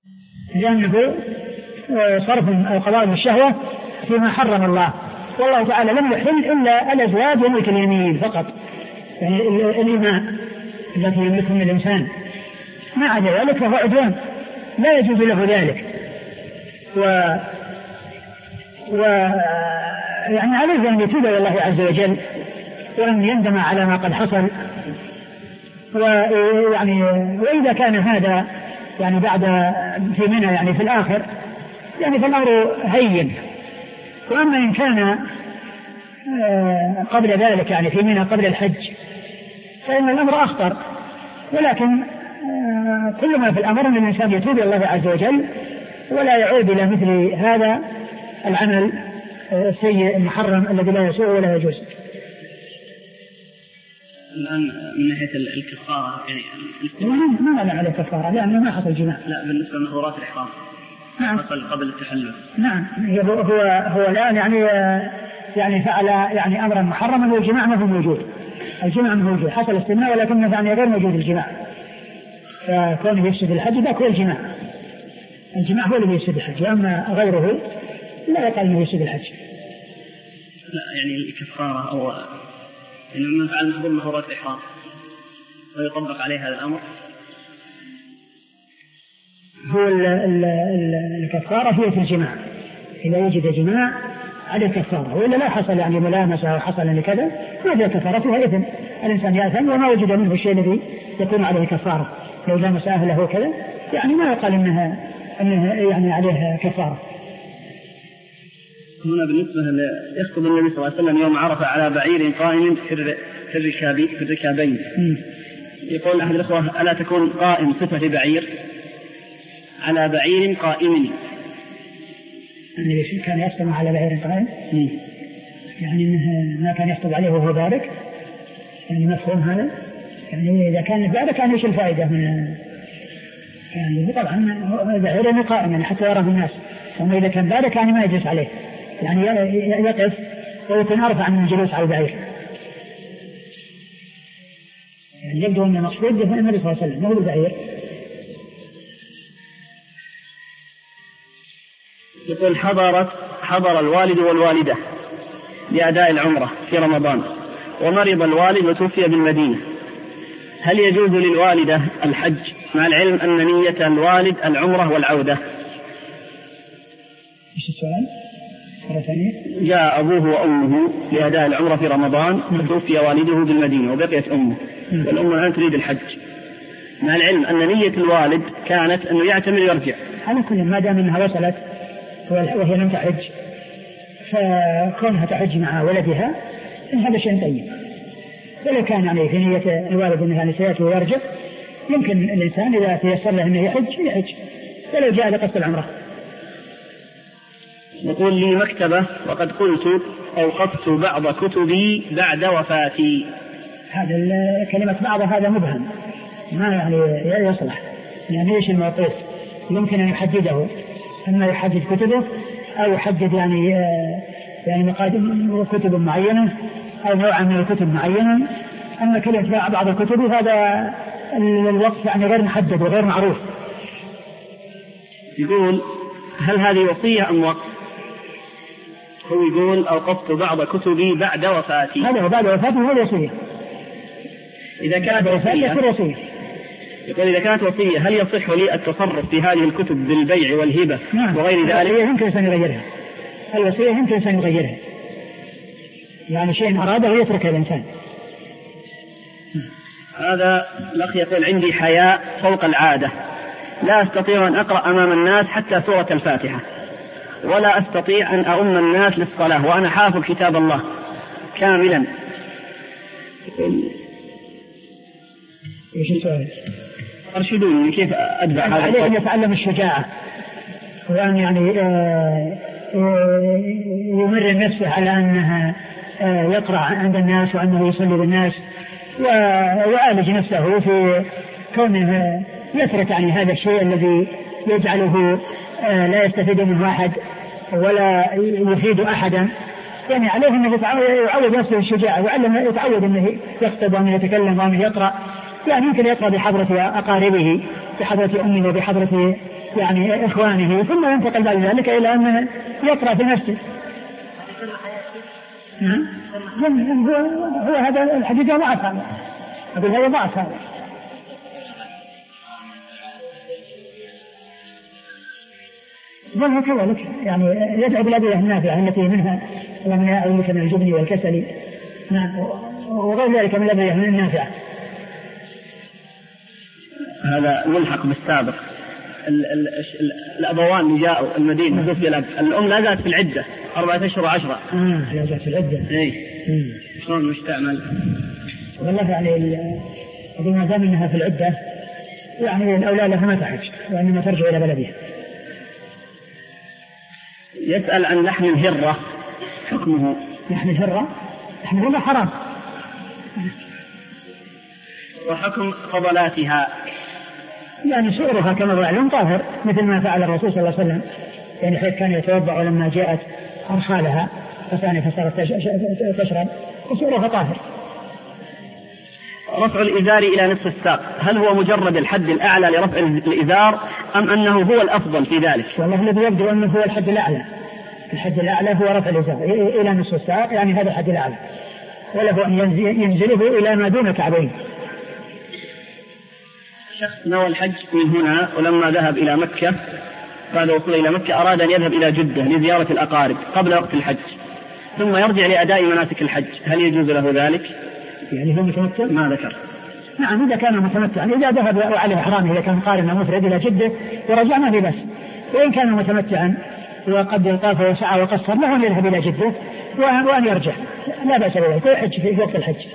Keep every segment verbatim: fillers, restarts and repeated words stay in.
لأنه صرف أو قضاء الشهوة فيما حرم الله، والله تعالى لم يحل إلا الأزواج وملك اليمين فقط، يعني الإماء التي يملكهم الإنسان، ما عدا ذلك فهو عدوان لا يجوز له ذلك. و, و... يعني عليه أن يتوب إلى الله عز وجل وأن يندم على ما قد حصل. ويعني وإذا كان هذا يعني بعد في منى يعني في الآخر يعني فالأمر هين. وأما إن كان قبل ذلك يعني في منى قبل الحج فإن الأمر أخطر، ولكن كل ما في الأمر أن الإنسان يتوب إلى الله عز وجل ولا يعود إلى مثل هذا العمل السيء المحرم الذي لا يسوء ولا يجوز. الآن من ناحية الكفارة يعني ما لا عليه كفارة لأنه ما حصل جماع. لا بالنسبة لمحظورات الإحرام نعم. حصل قبل التحلل. نعم هو هو هو الآن يعني يعني فعل يعني أمرا محرما والجماع ما هو موجود، الجماع موجود حصل استماع ولكنه يعني غير موجود الجماع، فكونه يفسد الحج ذاك هو الجماع، الجماع هو الذي يفسد الحج، أما غيره لا يقال أنه يفسد الحج. لا يعني الكفارة أو يعني من فعل محظور محظورات الإحرام ويطبق عليه هذا الأمر. هو ال ال ال الكفارة هي في الجماع، إذا وجد جماع عليه كفارة، وإلا لا حصل يعني ملامسة أو حصل يعني كذا هذه كفارتها إثم، الإنسان يأثم وما وجد منه الشيء الذي يكون عليه كفارة، لو لامس أهله كذا يعني ما يقال إنها أنها يعني عليه كفارة. هنا بالنسبة يخطب النبي صلى الله عليه وسلم يوم عرفة على بعير قائم في الركاب في الركابين، يقول أحد الأخوة ألا تكون قائم صفة بعير على بعير قائم؟ النبي كان يخطب على بعير قائم يعني إنه ما كان يخطب عليه وهو بارك، يعني مفهوم هذا؟ يعني إذا كان بارك كان إيش الفائدة من يعني طبعا بعير قائم يعني حتى يراه الناس، أما إذا كان بارك يعني ما يجلس عليه يعني يقف ويكون أرفع من الجلوس على البعير، يعني يبدو أن المقصود به النبي صلى الله عليه وسلم مو البعير. يقول حضرت حضر الوالد والوالدة لأداء العمرة في رمضان ومرض الوالد وتوفي بالمدينة، هل يجوز للوالدة الحج مع العلم أن نية الوالد العمرة والعودة؟ إيش السؤال؟ جاء أبوه وأمه لأداء العمرة في رمضان وتوفي والده بالمدينة وبقيت أمه والأم الآن تريد الحج، مع العلم أن نية الوالد كانت أنه يعتمر ويرجع. على كل ما دام أنها وصلت وهي لم تحج فكونها تحج مع ولدها إن هذا شيء طيب، ولو كان يعني في نية الوالد أنها سيأتي ويرجع يمكن الإنسان إذا تيسر له أنه يحج يحج ولو جاء لقصد العمرة. يقول لي مكتبة وقد قلت أوقفت بعض كتبي بعد وفاتي. هذا كلمة بعض هذا مبهم ما يعني يصلح، يعني ايش الموقف يمكن أن يحدده، أما يحدد كتبه أو يحدد يعني يعني مقادم كتب معينة أو نوعا من الكتب معينة، أما كلمة بعض الكتب هذا الوقف يعني غير محدد وغير معروف. يقول هل هذه وصية أم وقف؟ هو يقول أوقفت بعض كتبي بعد وفاتي. هذا بعد وفاتي هو وصية. إذا كانت وصية وصية يقول إذا كانت وصية هل يصح لي التصرف في هذه الكتب بالبيع والهبة نعم. وغير ذلك؟ يمكن أن يغيرها، الوصية يمكن أن يغيرها، يعني شيء أراده ويترك الإنسان. هذا الأخ يقول عندي حياء فوق العادة، لا أستطيع أن أقرأ أمام الناس حتى سورة الفاتحة، ولا أستطيع أن أؤم الناس للصلاة وأنا حافظ كتاب الله كاملا. إيش السؤال؟ أرشدوني كيف أدفع هذا؟ عليه أن يتعلم الشجاعة وأن يعني يمرن نفسه على أنه يقرأ عند الناس وأنه يصلي بالناس، ويعالج نفسه في كونه يترك يعني هذا الشيء الذي يجعله لا يستفيد منه أحد ولا يفيد أحدا، يعني عليه أنه يعود نفسه الشجاعة وعلم يتعود أنه يخطب وأنه يتكلم وأنه يقرأ، يعني يمكن يقرأ بحضرة أقاربه بحضرة أمه وبحضرة يعني إخوانه، ثم ينتقل بعد ذلك إلى أن يقرأ في المسجد. هو هذا الحقيقة ضعف هذا، أقول هذا ضعف هذا. ظنه كذلك يعني يدعو بالأدوية النافعة التي منها ومن يعلمك من الجبن والكسل، نعم، وغير ذلك من الأدوية النافعة. هذا ملحق بالسابق. ال ال ال الأبوان اللي جاءوا المدينة توفي الأب، الأم لا زالت في العدة أربعة أشهر وعشرة. آه لا زالت في العدة. إيه. شلون مش تعمل؟ والله يعني بما دام أنها في العدة يعني الأولى لها ما تحج وإنما ترجع إلى بلدها. يسأل عن لحم الهرة حكمه. لحم الهرة لحم الهرة حرام. وحكم فضلاتها يعني سعرها كما يعلم طاهر، مثل ما فعل الرسول صلى الله عليه وسلم، يعني حيث كان يتوضأ ولما جاءت أرخالها فثاني فصارت تشرب وسعرها طاهر. رفع الإزار إلى نصف الساق هل هو مجرد الحد الأعلى لرفع الإزار أم أنه هو الأفضل في ذلك؟ والله الذي يبدو أنه هو الحد الأعلى. الحد الأعلى هو رفع الإزار إلى نصف الساق، يعني هذا الحد الأعلى، وله أن ينزله إلى ما دون كعبين. شخص نوى الحج من هنا ولما ذهب إلى مكة بعد وصوله إلى مكة أراد أن يذهب إلى جدة لزيارة الأقارب قبل وقت الحج ثم يرجع لأداء مناسك الحج، هل يجوز له ذلك؟ يعني هو متمتع؟ ما ذكر. نعم إذا كان متمتعا، إذا ذهب عليه إحرامه إذا كان قارنا مفرد إلى جدة ورجع ما في بس، وإن كان متمتعا وقد طاف وسعى وقصر له أن يذهب إلى جدة وأن يرجع لا بأس بذلك ويحج في وقت الحج.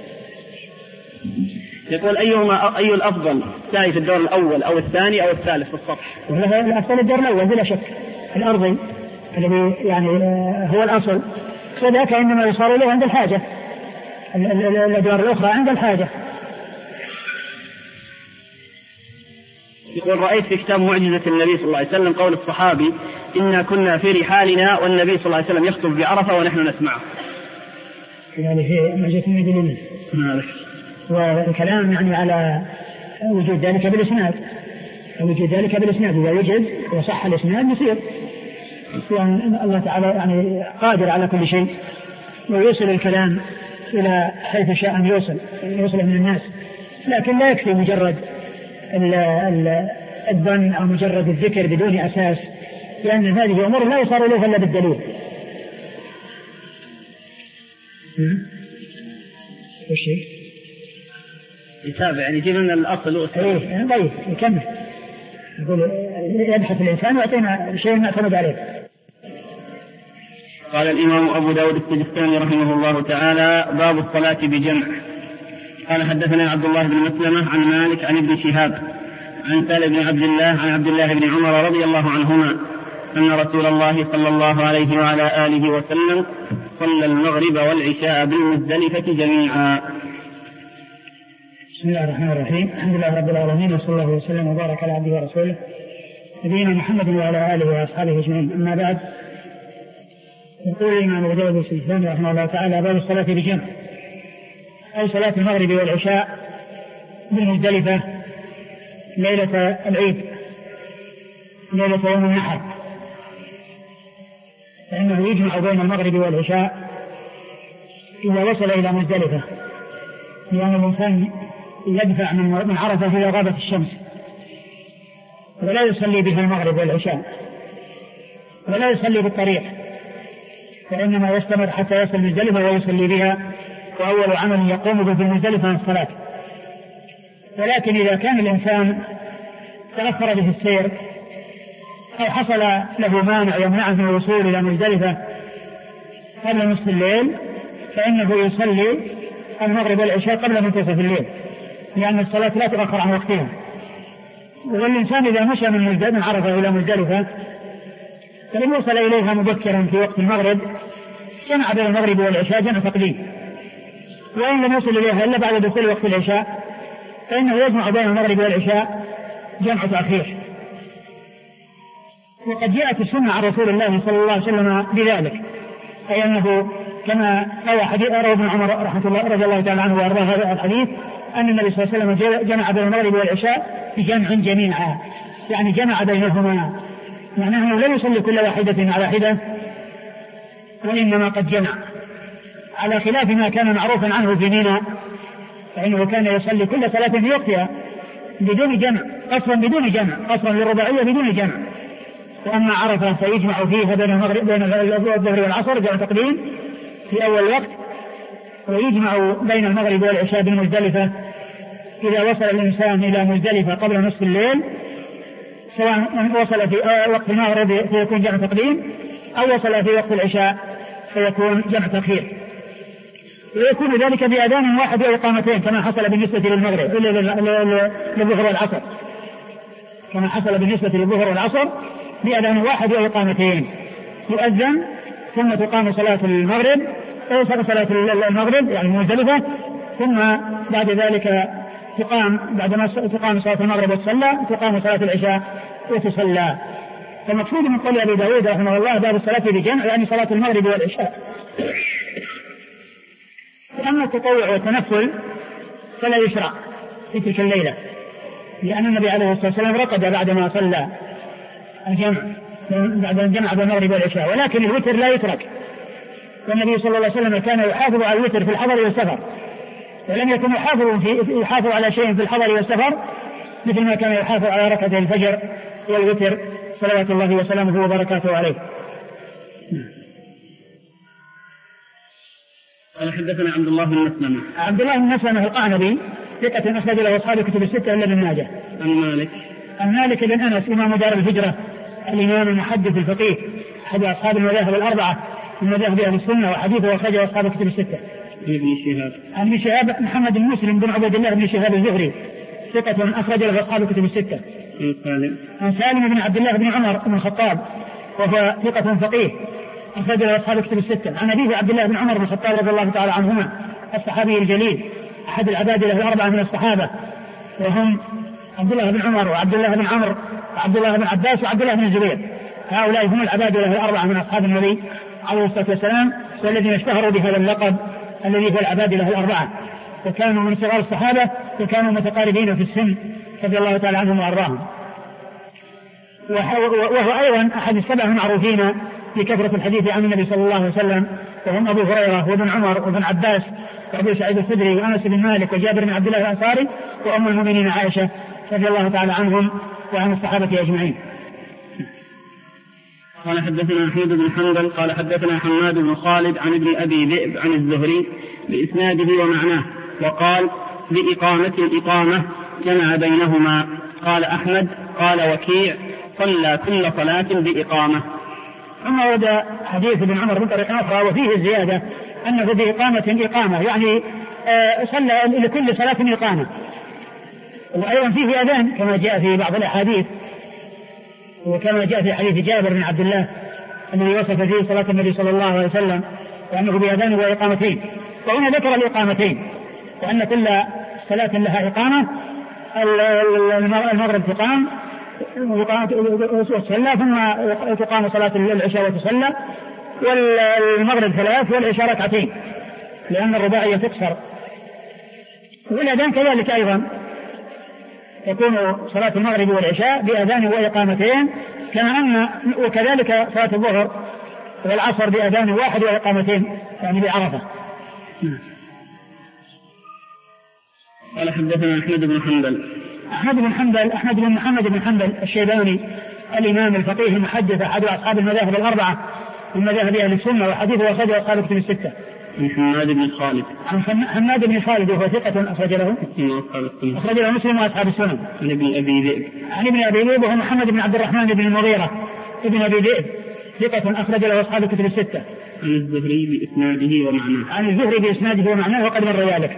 يقول أيهما أي الأفضل سعي في الدور الأول أو الثاني أو الثالث في السطح؟ والله الأفضل الدور الأول بلا شك، الأرضي الذي يعني هو الأصل، وذاك إنما يصار له عند الحاجة، الأدوار الأخرى عند الحاجة. يقول رأيت في كتاب معجزة النبي صلى الله عليه وسلم قول الصحابي إنا كنا في رحالنا والنبي صلى الله عليه وسلم يخطب بعرفة ونحن نسمعه. يعني في معجزة النبي لله. والكلام يعني على وجود ذلك بالإسناد، وجود ذلك بالإسناد إذا وجد وصح الإسناد يصير، يعني الله تعالى يعني قادر على كل شيء ويوصل الكلام إلى حيث شاء أن يوصل يوصل من الناس، لكن لا يكفي مجرد الظن أو مجرد الذكر بدون أساس، لأن هذه أمور لا يصار له إلا بالدليل. وشيء يتابع يعني يجيب لنا الأصل إيه طيب يكمل يقول يبحث الإنسان ويعطينا شيء نعتمد عليه. قال الإمام أبو داود السجستاني رحمه الله تعالى باب الصلاة بجمع. قال حدثنا عبد الله بن مسلمة عن مالك عن ابن شهاب عن سالم بن عبد الله عن عبد الله بن عمر رضي الله عنهما أن رسول الله صلى الله عليه وعلى آله وسلم صلى المغرب والعشاء بالمزدلفة جميعا. بسم الله الرحمن الرحيم، الحمد لله رب العالمين، وصلى الله وسلم وبارك على عبده ورسوله نبينا محمد وعلى آله وأصحابه أجمعين، أما بعد. يقول الإمام أبو داود السجستاني رحمه الله تعالى باب الصلاة بجمع، أي صلاة المغرب والعشاء بالمزدلفة ليلة العيد ليلة يوم النحر، فإنه يجمع بين المغرب والعشاء إذا وصل إلى مزدلفة، لأن الإنسان يدفع من عرفة إلى غابة الشمس ولا يصلي به المغرب والعشاء ولا يصلي بالطريق، فإنما يستمر حتى يصل مزدلفة ويصلي بها، وأول عمل يقوم به في المزدلفة الصلاة. ولكن إذا كان الإنسان تأخر به السير أو حصل له مانع يمنعه من الوصول إلى مزدلفة قبل نصف الليل فإنه يصلي المغرب والعشاء قبل منتصف الليل، لأن الصلاة لا تؤخر عن وقتها. والإنسان إذا مشى من عرفة إلى مزدلفة فإن وصل إليها مبكرا في وقت المغرب جمع بين المغرب والعشاء جمع تقديم، وإن لم يصل إليها إلا بعد دخول وقت العشاء فإنه يجمع بين المغرب والعشاء جمع تأخير. وقد جاءت السنة عن رسول الله صلى الله عليه وسلم بذلك، أي أنه كما روى حديث روى ابن عمر رحمه الله رضي الله تعالى عنه وأرضاه هذا الحديث أن النبي صلى الله عليه وسلم جمع بين المغرب والعشاء بجمع جميعا، يعني جمع بينهما، يعني أنه لا يصلي كل واحدة على حدة، وإنما قد جمع، على خلاف ما كان معروفا عنه في منى، فإنه كان يصلي كل صلاة في وقتها بدون جمع، قصرا بدون جمع، قصرا للرباعية بدون جمع. وأما عرفة فيجمع فيها بين المغرب بين الظهر والعصر جمع تقديم في أول وقت، ويجمع بين المغرب والعشاء بالمزدلفة إذا وصل الإنسان إلى مزدلفة قبل نصف الليل، سواء وصل في وقت المغرب فيكون جمع تقديم، أو وصل في وقت العشاء فيكون جمع تأخير، ويكون ذلك بأذان واحد وإقامتين كما حصل بالنسبة للمغرب للظهر والعصر، كما حصل بالنسبة للظهر والعصر بأذان واحد وإقامتين، يؤذن ثم تقام صلاة المغرب أو صلاة المغرب يعني مزدلفة، ثم بعد ذلك تقام بعدما تقام صلاة المغرب وتصلى تقام صلاة العشاء وتصلى. فالمقصود من قول أبي داود رحمه الله باب الصلاة بجمع يعني صلاة المغرب والعشاء. أما التطوع والتنفل فلا يشرع في تلك الليلة، لأن النبي عليه الصلاة والسلام رقد بعدما صلى الجمع بعد الجمع بالمغرب والعشاء، ولكن الوتر لا يترك، والنبي صلى الله عليه وسلم كان يحافظ على الوتر في الحضر والسفر، ولم يكن يحافظ, في يحافظ على شيء في الحضر والسفر مثل ما كان يحافظ على ركعتي الفجر والوتر صلوات الله وسلامه وبركاته عليه. قال حدثنا عبد الله بن مسلمة. عبد الله بن مسلمة القعنبي ثقة أخرج له أصحاب كتب الستة إلا ابن ماجه. عن مالك. عن مالك بن أنس إمام دار الهجرة الإمام المحدث الفقيه أحد أصحاب المذاهب الأربعة من مذاهب أهل السنة، وحديثه أخرجه أصحاب كتب الستة. ابن شهاب. عن ابن شهاب محمد بن مسلم بن عبد الله بن شهاب الزهري ثقة أخرج له أصحاب كتب الستة. عن سالم. عن سالم بن عبد الله بن عمر بن الخطاب وهو ثقة فقيه أخرج له أصحاب كتب الستة. عن أبيه عبد الله بن عمر بن الخطاب رضي الله تعالى عنهما الصحابي الجليل أحد العباد له الأربعة من الصحابة، وهم عبد الله بن عمر وعبد الله بن عمرو وعبد الله بن عباس وعبد الله بن الزبير، هؤلاء هم العباد له الأربعة من أصحاب النبي عليه الصلاة والسلام، والذين اشتهروا بهذا اللقب الذي هو العباد له الأربعة، وكانوا من صغار الصحابة وكانوا متقاربين في السن رضي الله تعالى عنهم وأرضاهم. وهو أيضا أحد السبع المعروفين بكثرة الحديث عن النبي صلى الله عليه وسلم، وهم أبو هريرة وابن عمر وابن عباس وأبو سعيد الخدري وأنس بن مالك وجابر بن عبد الله الأنصاري وأم المؤمنين عائشة رضي الله تعالى عنهم وعن الصحابة أجمعين. قال حدثنا أحمد بن حنبل قال حدثنا حماد بن خالد عن ابن أبي ذئب عن الزهري بإسناده ومعناه، وقال بإقامة الإقامة جمع بينهما. قال أحمد قال وكيع صلى كل صلاة بإقامة. ثم ورد حديث ابن عمر من طريق أخرى وفيه الزيادة أنه بإقامة إقامة، يعني آه صلى لكل صلاة إقامة. وأيضا فيه أذان كما جاء في بعض الأحاديث، وكما جاء في حديث جابر بن عبد الله الذي وصف فيه صلاة النبي صلى الله عليه وسلم وأنه بأذان وإقامتين. وهنا ذكر الإقامتين وأن كل صلاة لها إقامة، المغرب تقام وتصلى ثم تقام صلاة العشاء وتصلى، والمغرب ثلاث والعشاء ركعتين لأن الرباعية تكسر. والأذان كذلك أيضا تكون صلاة المغرب والعشاء بأذان وإقامتين، كما أن وكذلك صلاة الظهر والعصر بأذان واحد وإقامتين يعني بعرفة. قال حدثنا أحمد بن حنبل. أحمد بن حنبل أحمد بن محمد بن حنبل الشيباني الإمام الفقيه المحدث أحد أصحاب المذاهب الأربعة من مذاهب أهل السنة، وحديثه أخرجه أصحاب كتب الستة. عن حماد بن خالد. عن حماد بن خالد وهو ثقة أخرج له أخرج له مسلم وأصحاب السنن. عن ابن أبي ذئب. عن ابن أبي ذئب وهو محمد بن عبد الرحمن بن المغيرة ابن أبي ذئب ثقة أخرج له أصحاب كتب الستة. عن الزهري بإسناده ومعناه. عن الزهري بإسناده ومعناه وقد مر ذلك.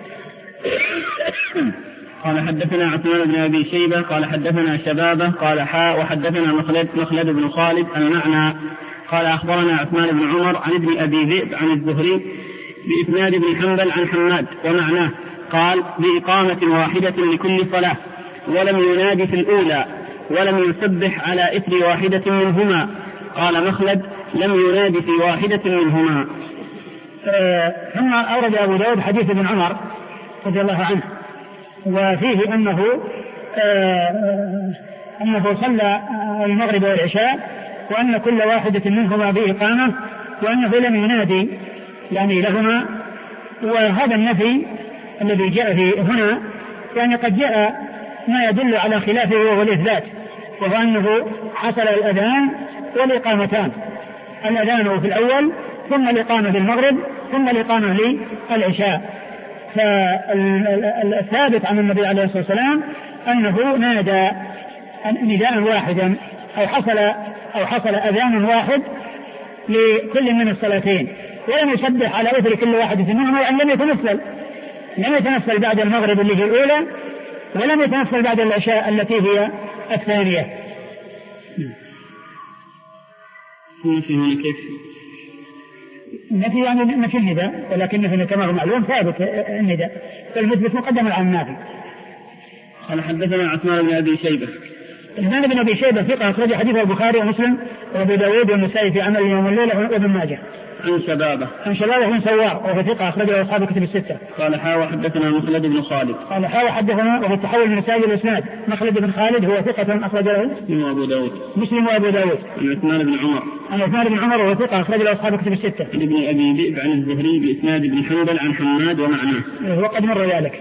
قال حدثنا عثمان بن أبي شيبة قال حدثنا شبابة قال حاء وحدثنا مخلد, مخلد بن خالد المعنى قال أخبرنا عثمان بن عمر عن ابن أبي ذئب عن الزهري بإسناد بن حنبل عن حماد ومعناه قال بإقامة واحدة لكل صلاة، ولم ينادي في الأولى ولم يسبح على إثر واحدة منهما. قال مخلد لم ينادي في واحدة منهما. ثم أورد أبو داود حديث ابن عمر رضي الله عنه، وفيه أنه أنه صلى المغرب والعشاء وأن كل واحدة منهما بإقامة وأنه لم ينادي يعني لهما. وهذا النفي الذي جاء في هنا يعني قد جاء ما يدل على خلافه وهو الإثبات، وهو أنه حصل الأذان والإقامتان، الأذان في الأول ثم الإقامة للمغرب ثم الإقامة للعشاء. فالثابت عن النبي عليه الصلاة والسلام أنه نادى نداء واحدا أو حصل أو حصل أذان واحد لكل من الصلاتين، ولم يسبح على أثر كل واحد منهم، وأن لم يتنفل لم يتنفل بعد المغرب اللي هي الأولى، ولم يتنفل بعد العشاء التي هي الثانية. كيف النفي يعني نفي النداء، ولكنه كما هو معلوم ثابت النداء، فالمثبت مقدم على النافي. قال حدثنا عثمان بن أبي شيبة. عثمان بن أبي شيبة ثقة أخرج حديثه البخاري ومسلم وأبو داود والنسائي في عمل يوم الليلة وابن ماجه. عن شبابه عن شبابه بن سوار وهو ثقة أخرجه أصحاب الكتب الستة. قال حاوى حدثنا مخلد بن خالد. قال حاوى حدثنا وهو التحول من مسائل الإسناد مخلد بن خالد هو ثقة أخرجه مسلم وأبو داود. مسلم وأبو داود. عن عثمان بن عمر. عن عثمان بن عمر وهو ثقة أخرجه أصحاب الكتب الستة. عن ابن أبي ذئب عن الزهري بإسناد ابن حنبل عن حماد ومعناه. وقد مر ذلك.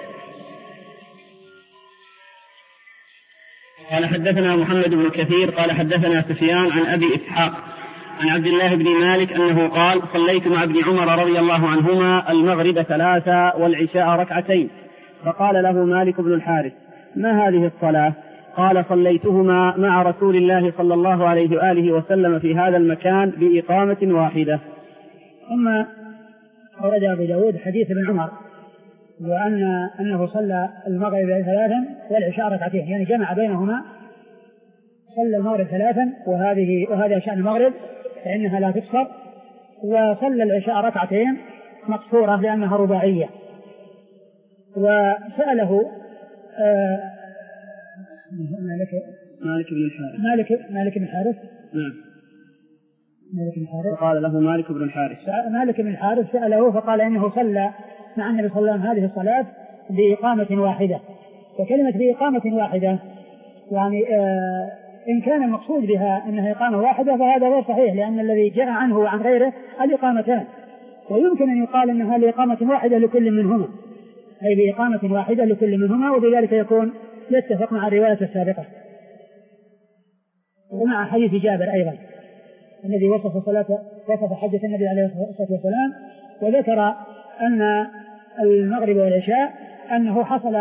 قال حدثنا محمد بن كثير قال حدثنا سفيان عن أبي إسحاق عن عبد الله بن مالك أنه قال صليت مع ابن عمر رضي الله عنهما المغرب ثلاثة والعشاء ركعتين، فقال له مالك بن الحارث ما هذه الصلاة؟ قال صليتهما مع رسول الله صلى الله عليه وآله وسلم في هذا المكان بإقامة واحدة. ثم أورد أبو داود حديث ابن عمر وأن أنه صلى المغرب ثلاثا والعشاء ركعتين، يعني جمع بينهما، صلى المغرب ثلاثا وهذه وهذا شأن المغرب فإنها لا تكسر، وصلى العشاء ركعتين مقصورة لأنها رباعية. وسأله آه مالك مالك بن الحارث مالك مالك بن الحارث نعم مالك بن الحارث فقال له مالك بن الحارث مالك بن الحارث سأله فقال إنه صلى مع النبي صلى الله عليه وسلم هذه الصلاة بإقامة واحدة. وكلمة بإقامة واحدة يعني آه إن كان المقصود بها أنها إقامة واحدة فهذا غير صحيح، لأن الذي جاء عنه وعن غيره الإقامتان، ويمكن أن يقال أنها لإقامة واحدة لكل منهما، أي بإقامة واحدة لكل منهما، وبذلك يكون يتفق مع الرواية السابقة ومع حديث جابر أيضا الذي وصف صلاة وصف حجة النبي عليه الصلاة والسلام، وذكر أن المغرب والعشاء أنه حصل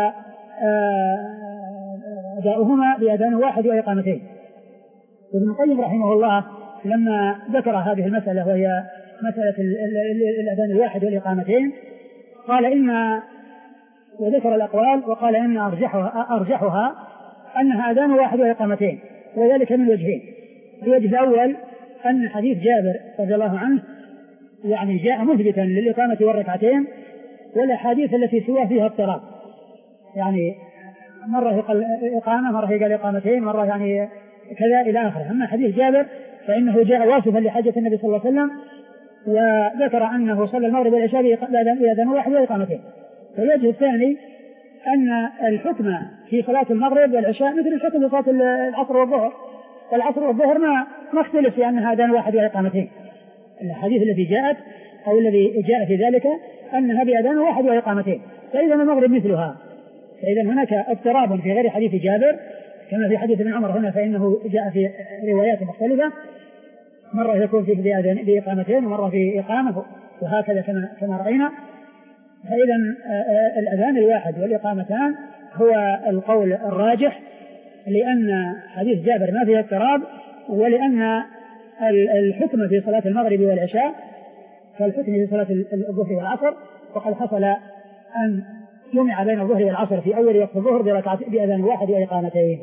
أداؤهما بأذان واحد وإقامتين. وابن القيم رحمه الله لما ذكر هذه المسألة وهي مسألة الأذان الواحد والإقامتين قال إن وذكر الأقوال وقال إن أرجحها, أرجحها أنها أذان واحد وإقامتين، وذلك من وجهين. الوجه الأول أن حديث جابر رضي الله عنه يعني جاء مثبتا للإقامة والركعتين، والأحاديث التي سواه فيها اضطراب، يعني مرة يقال إقامة مرة يقال إقامتين مرة يعني كذا إلى آخره. أما حديث جابر فإنه جاء واصفا لحجة النبي صلى الله عليه وسلم وذكر أنه صلى المغرب والعشاء بأذان واحد وإقامتين. والوجه الثاني أن الحكم في صلاة المغرب والعشاء مثل الحكم في صلاة العصر والظهر، والعصر والظهر ما ما اختلف في أنها أذان واحد وإقامتين. الحديث التي جاءت أو الذي جاء في ذلك أنها بأذان واحد وإقامتين، فإذا المغرب مثلها. فإذا هناك اضطراب في غير حديث جابر كما في حديث ابن عمر هنا، فإنه جاء في روايات مختلفة، مرة يكون فيه بأذان بإقامتين ومرة في إقامة، وهكذا كما كما رأينا. فإذا الأذان الواحد والإقامتان هو القول الراجح، لأن حديث جابر ما فيه اضطراب، ولأن الحكم في صلاة المغرب والعشاء كالحكم في صلاة الظهر والعصر، وقد حصل أن جمع بين الظهر والعصر في أول وقت الظهر بأذان واحد وإقامتين.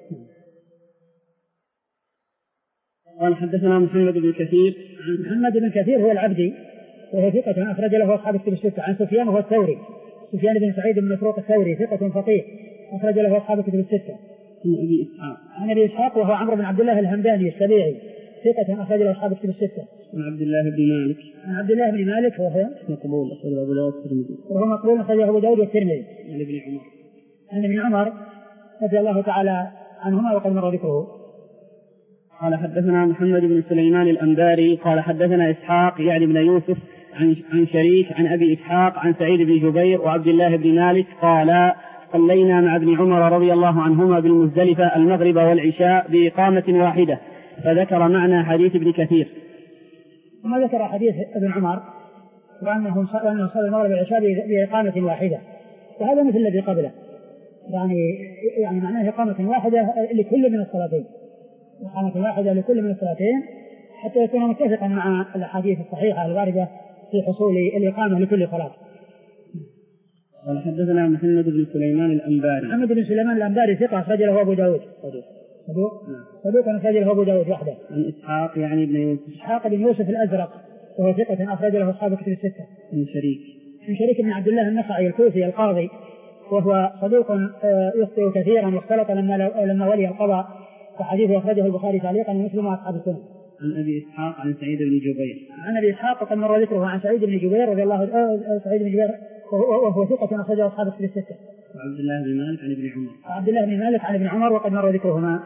قال حدثنا محمد بن كثير. محمد بن كثير هو العبدي وهو ثقة أخرج له أصحاب الكتب الستة. عن سفيان وهو الثوري، سفيان بن سعيد بن مسروق الثوري ثقة فقيه أخرج له أصحاب الكتب الستة. عن أبي إسحاق. عن أبي إسحاق وهو عمرو بن عبد الله الهمداني السبيعي ثقة أخرج له أصحاب الكتب الستة. عن عبد الله بن مالك. عن عبد الله بن مالك وهو مقبول أخرج أبو داود والترمذي. وهو مقبول أخرج أبو داود والترمذي. عن ابن عمر. عن ابن عمر رضي الله تعالى عنهما وقد مر ذكره. قال حدثنا محمد بن سليمان الأنباري قال حدثنا إسحاق يعني بن يوسف عن عن شريك عن أبي إسحاق عن سعيد بن جبير وعبد الله بن مالك قال صلينا مع ابن عمر رضي الله عنهما بالمزدلفة المغرب والعشاء بإقامة واحدة، فذكر معنى حديث ابن كثير. ثم ذكر حديث ابن عمر وأنه صلى المغرب والعشاء بإقامة واحدة، وهذا مثل الذي قبله، يعني يعني معناه إقامة واحدة لكل من الصلاتين، إقامة واحدة لكل من الصلاتين حتى يكون متفقا مع الأحاديث الصحيحة الواردة في حصول الإقامة لكل صلاة. قال حدثنا محمد بن سليمان الأنباري. محمد بن سليمان الأنباري ثقة أخرج له أبو داود. صدوق. صدوق. صدوق أخرج له أبو داود وحده. عن إسحاق يعني بن يوسف. إسحاق بن يوسف الأزرق وهو ثقة أخرج له أصحاب كتب الستة. من شريك. من شريك بن عبد الله النخعي الكوفي القاضي، وهو صدوق يخطئ كثيرا واختلط لما لما ولي القضاء، فحديثه أخرجه البخاري تعليقا ومسلم وأصحاب السنن. عن أبي إسحاق عن سعيد بن جبير. عن أبي إسحاق وقد مر ذكره عن سعيد بن جبير رضي الله عنه. سعيد بن جبير وهو ثقة أخرجه أصحاب كتب الستة. وعبد الله بن مالك عن ابن عمر. عبد الله بن مالك عن ابن عمر وقد مر ذكرهما.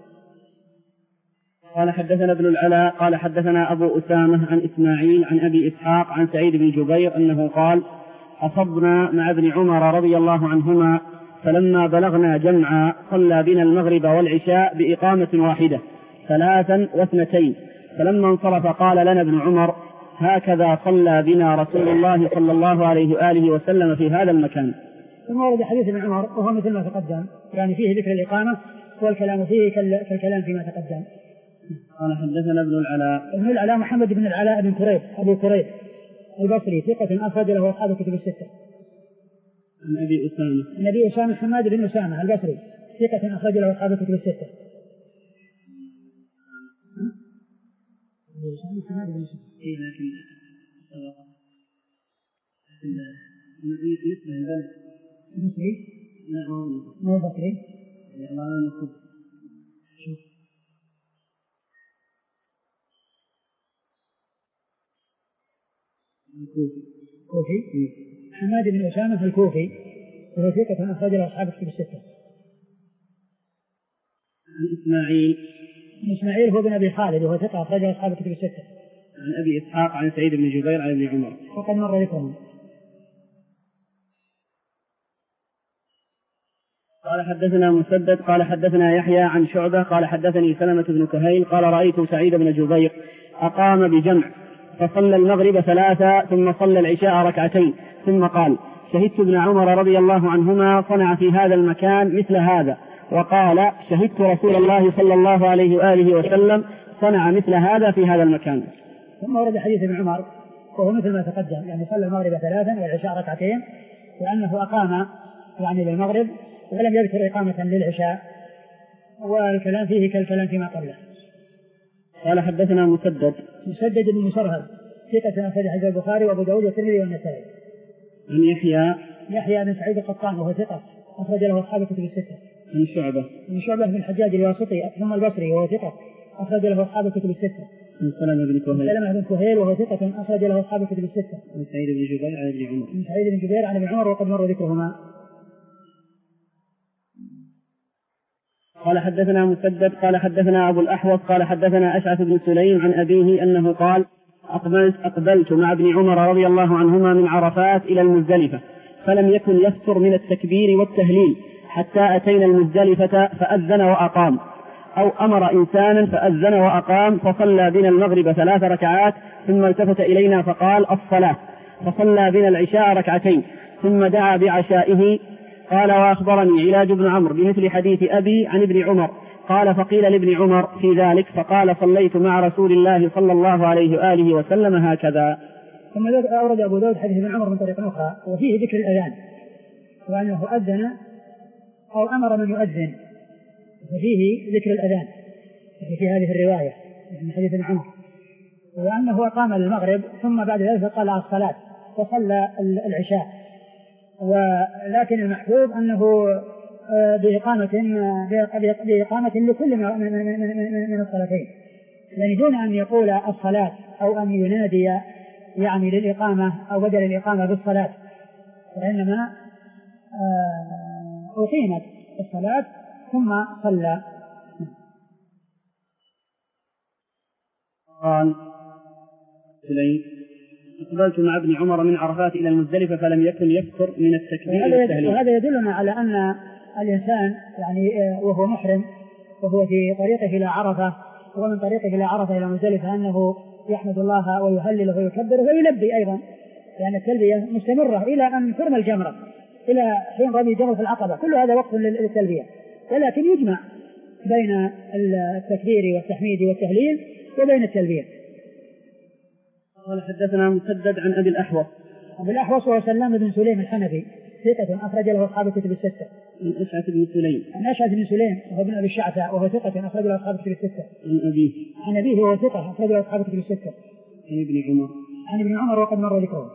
قال حدثنا ابن العلاء قال حدثنا أبو أسامة عن إسماعيل عن أبي إسحاق عن سعيد بن جبير أنه قال أصبنا مع ابن عمر رضي الله عنهما فلما بلغنا جمعا صلى بنا المغرب والعشاء بإقامة واحدة ثلاثا واثنتين، فلما انصرف قال لنا ابن عمر هكذا صلى بنا رسول الله صلى الله عليه وآله وسلم في هذا المكان. ثم ورد حديث ابن عمر وهو مثل ما تقدم، يعني فيه ذكر الإقامة والكلام فيه كالكلام فيما تقدم. قال حدثنا ابن العلاء. ابن العلاء محمد بن العلاء بن كريب أبو كريب البصري ثقة أخرج له أصحاب كتب الستة. عن أبي أسامة. عن أبي أسامة حماد بن أسامة البصري ثقة أخرج له أصحاب كتب الستة. أبي أسامة حماد بن أسامة. إيه لكن نسبة لذلك. بصري؟ لا مو بصري. الله ينصب. شوف. الكوفي. كوفي. حماد بن أسامة الكوفي وهو ثقة أخرج له أصحاب كتب الستة. عن إسماعيل. عن إسماعيل هو بن أبي خالد وهو ثقة أخرج له أصحاب كتب الستة. عن أبي إسحاق عن سعيد بن جبير عن ابن عمر. وقد مر ذكرهم. قال حدثنا مسدد قال حدثنا يحيى عن شعبة قال حدثني سلمة بن كهيل قال رأيت سعيد بن جبير أقام بجمع فصلى المغرب ثلاثة ثم صلى العشاء ركعتين ثم قال شهدت ابن عمر رضي الله عنهما صنع في هذا المكان مثل هذا، وقال شهدت رسول الله صلى الله عليه وآله وسلم صنع مثل هذا في هذا المكان. ثم ورد حديث ابن عمر وهو مثل ما تقدم، يعني صلى المغرب ثلاثا والعشاء ركعتين، وأنه أقام يعني للمغرب ولم يذكر إقامة للعشاء، والكلام فيه كالكلام فيما قبله. قال حدثنا مسدد. مسدد بن مسرهد ثقة أخرج حديث البخاري وأبو داود والترمذي والنسائي. عن يحيى. يحيى بن سعيد القطان وهو ثقة أخرج له أصحاب كتب الستة. عن شعبة. عن شعبة بن الحجاج الواسطي ثم البصري وهو ثقة أخرج له أصحاب كتب الستة. عن سلمة بن كهيل. سلمة بن كهيل وهو ثقة أخرج له أصحاب كتب الستة. عن سعيد بن جبير عن ابن عمر. عن سعيد بن جبير عن ابن عمر وقد مر ذكرهما. قال حدثنا مسدد قال حدثنا أبو الأحوص قال حدثنا أشعث بن سليم عن أبيه أنه قال أقبلت, أقبلت مع ابن عمر رضي الله عنهما من عرفات إلى المزدلفة، فلم يكن يفتر من التكبير والتهليل حتى أتينا المزدلفة فأذن وأقام، أو أمر إنسانا فأذن وأقام، فصلى بنا المغرب ثلاث ركعات ثم التفت إلينا فقال الصلاة، فصلى بنا العشاء ركعتين ثم دعا بعشائه. قال وأخبرني علاج بن عمرو بمثل حديث أبي عن ابن عمر قال فقيل لابن عمر في ذلك فقال صليت مع رسول الله صلى الله عليه وآله وسلم هكذا. ثم أورد أبو داود حديث ابن عمر من طريق أخرى وفيه ذكر الأذان وأنه أذن أو أمر من يؤذن، وفيه ذكر الأذان في هذه الرواية من حديث ابن عمر، وأنه أقام المغرب ثم بعد ذلك قال الصلاة وصلى العشاء، ولكن المحفوظ أنه بإقامة بإقامة لكل من الصلاتين، يعني دون أن يقول الصلاة أو أن ينادي يعني للإقامة أو بدل الإقامة بالصلاة، وإنما أقيمت الصلاة ثم صلى. قال سليم: أقبلت مع ابن عمر من عرفات إلى المزدلفة فلم يكن يكثر من التكبير والتهليل. وهذا يدلنا على أن الإنسان يعني وهو محرم وهو في طريقه إلى عرفة ومن طريقه إلى عرفة إلى المزدلفة أنه يحمد الله ويهلل ويكبر ويلبي أيضا، لأن التلبية مستمرة إلى أن ترمى الجمرة، إلى حين رمي جمرة العقبة، كل هذا وقت للتلبية، ولكن يجمع بين التكبير والتحميد والتهليل وبين التلبية. قال حدثنا مسدد عن أبي الأحوص. أبي الأحوص هو سلام بن سليم الحنفي ثقة أخرج له أصحاب الكتب الستة. عن أشعث بن سليم. عن أشعث بن سليم وهو ابن أبي الشعثاء وهو ثقة أخرج له أصحاب الكتب الستة. عن أبيه. عن أبيه وهو ثقة أخرج له أصحاب الكتب الستة. عن ابن عمر. عن ابن عمر وقد مر ذكره.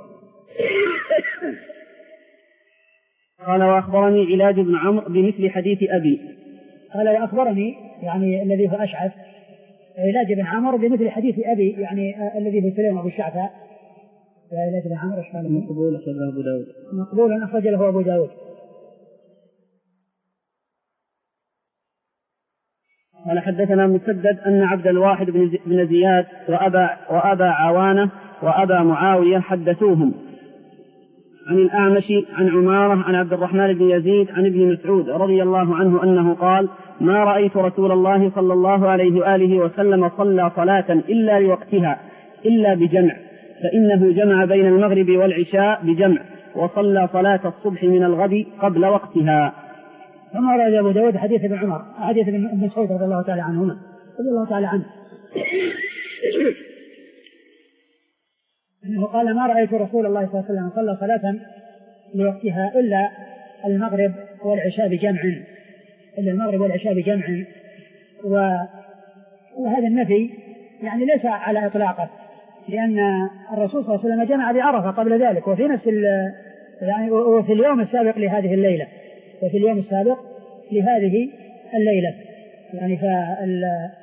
قال: وأخبرني علاج بن عمرو بمثل حديث أبي. قال: وأخبرني يعني الذي هو أشعث علاج بن عمرو بمثل حديث أبي، يعني آه الذي هو سليم أبو الشعثاء. علاج بن عمرو إيش قال؟ مقبول أخرجه أبو داود. مقبول أخرج له أبو داود. قال حدثنا مسدد أن عبد الواحد بن زياد وأبا, وأبا عوانة وأبا معاوية حدثوهم عن الأعمش عن عمارة عن عبد الرحمن بن يزيد عن ابن مسعود رضي الله عنه أنه قال: ما رأيت رسول الله صلى الله عليه وآله وسلم صلى صلاة إلا لوقتها إلا بجمع، فإنه جمع بين المغرب والعشاء بجمع، وصلى صلاة الصبح من الغد قبل وقتها. ثم رأى أبو داود حديث ابن عمر حديث ابن مسعود رضي الله تعالى عنهما رضي الله تعالى عنه أنه قال: ما رأيت رسول الله صلى الله عليه وسلم صلى صلاة لوقتها إلا المغرب والعشاء بجمع إلا المغرب والعشاء بجمع. وهذا النفي يعني ليس على إطلاقه، لأن الرسول صلى الله عليه وسلم جمع بعرفة قبل ذلك وفي نفس يعني وفي اليوم السابق لهذه الليلة وفي اليوم السابق لهذه الليلة يعني فال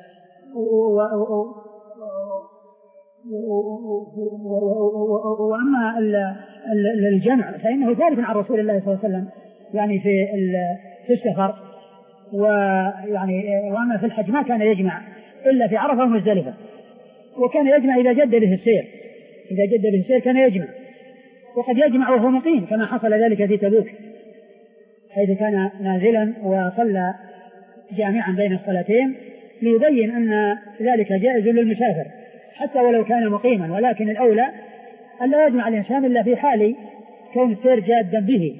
وأما الجمع فإنه ثابت عن رسول الله صلى الله عليه وسلم يعني في في السفر، ويعني وأما في الحج ما كان يجمع إلا في عرفة ومزدلفة، وكان يجمع إذا جد به السير إذا جد به السير كان يجمع، وقد يجمع وهو مقيم كما حصل ذلك في تبوك حيث كان نازلا وصلى جامعا بين الصلاتين، ليبين أن ذلك جائز للمسافر حتى ولو كان مقيما، ولكن الأولى أن لا يجمع الإنسان إلا في حال كون السير جادا به.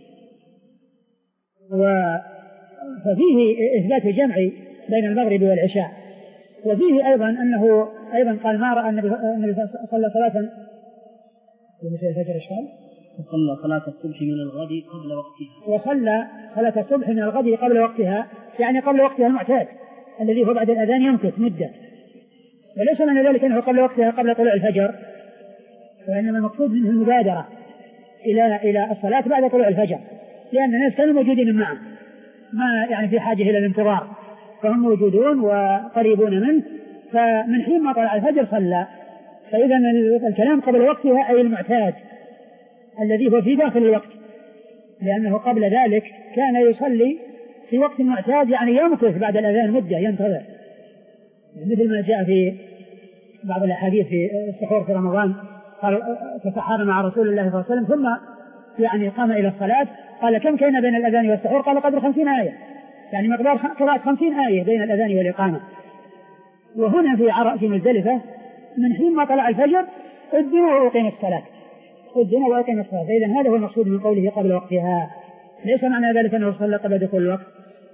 ففيه إثبات الجمع بين المغرب والعشاء، وفيه أيضا أنه أيضا قال: ما رأى النبي صلى صلاة في الفجر إشكال وصلى صلاة الصبح من الغد قبل وقتها وصلى صلاة الصبح من الغد قبل وقتها، يعني قبل وقتها المعتاد الذي هو بعد الأذان يمكث مدة، وليس معنى ذلك أنه قبل وقتها قبل طلوع الفجر، وإنما المقصود منه المبادرة إلى إلى الصلاة بعد طلوع الفجر، لأن الناس كانوا موجودين معه ما يعني في حاجة إلى الانتظار، فهم موجودون وقريبون منه، فمن حين ما طلع الفجر صلى. فإذا الكلام قبل وقتها أي المعتاد الذي هو في داخل الوقت، لأنه قبل ذلك كان يصلي في وقت معتاد يعني يمكث بعد الأذان مدة ينتظر، مثل ما جاء في بعض الأحاديث في السحور في رمضان قال: تسحر مع رسول الله صلى الله عليه وسلم ثم يعني قام إلى الصلاة، قال: كم كان بين الأذان والسحور؟ قال: قدر خمسين آية، يعني مقدار قراءة خمسين آية بين الأذان والإقامة. وهنا في عرق في مزدلفة من حين ما طلع الفجر أذنوا وأقيم الصلاة أذنوا وأقيم الصلاة، فإذا هذا هو المقصود من قوله قبل وقتها، ليس معنى ذلك أنه صلى قبل دخول الوقت.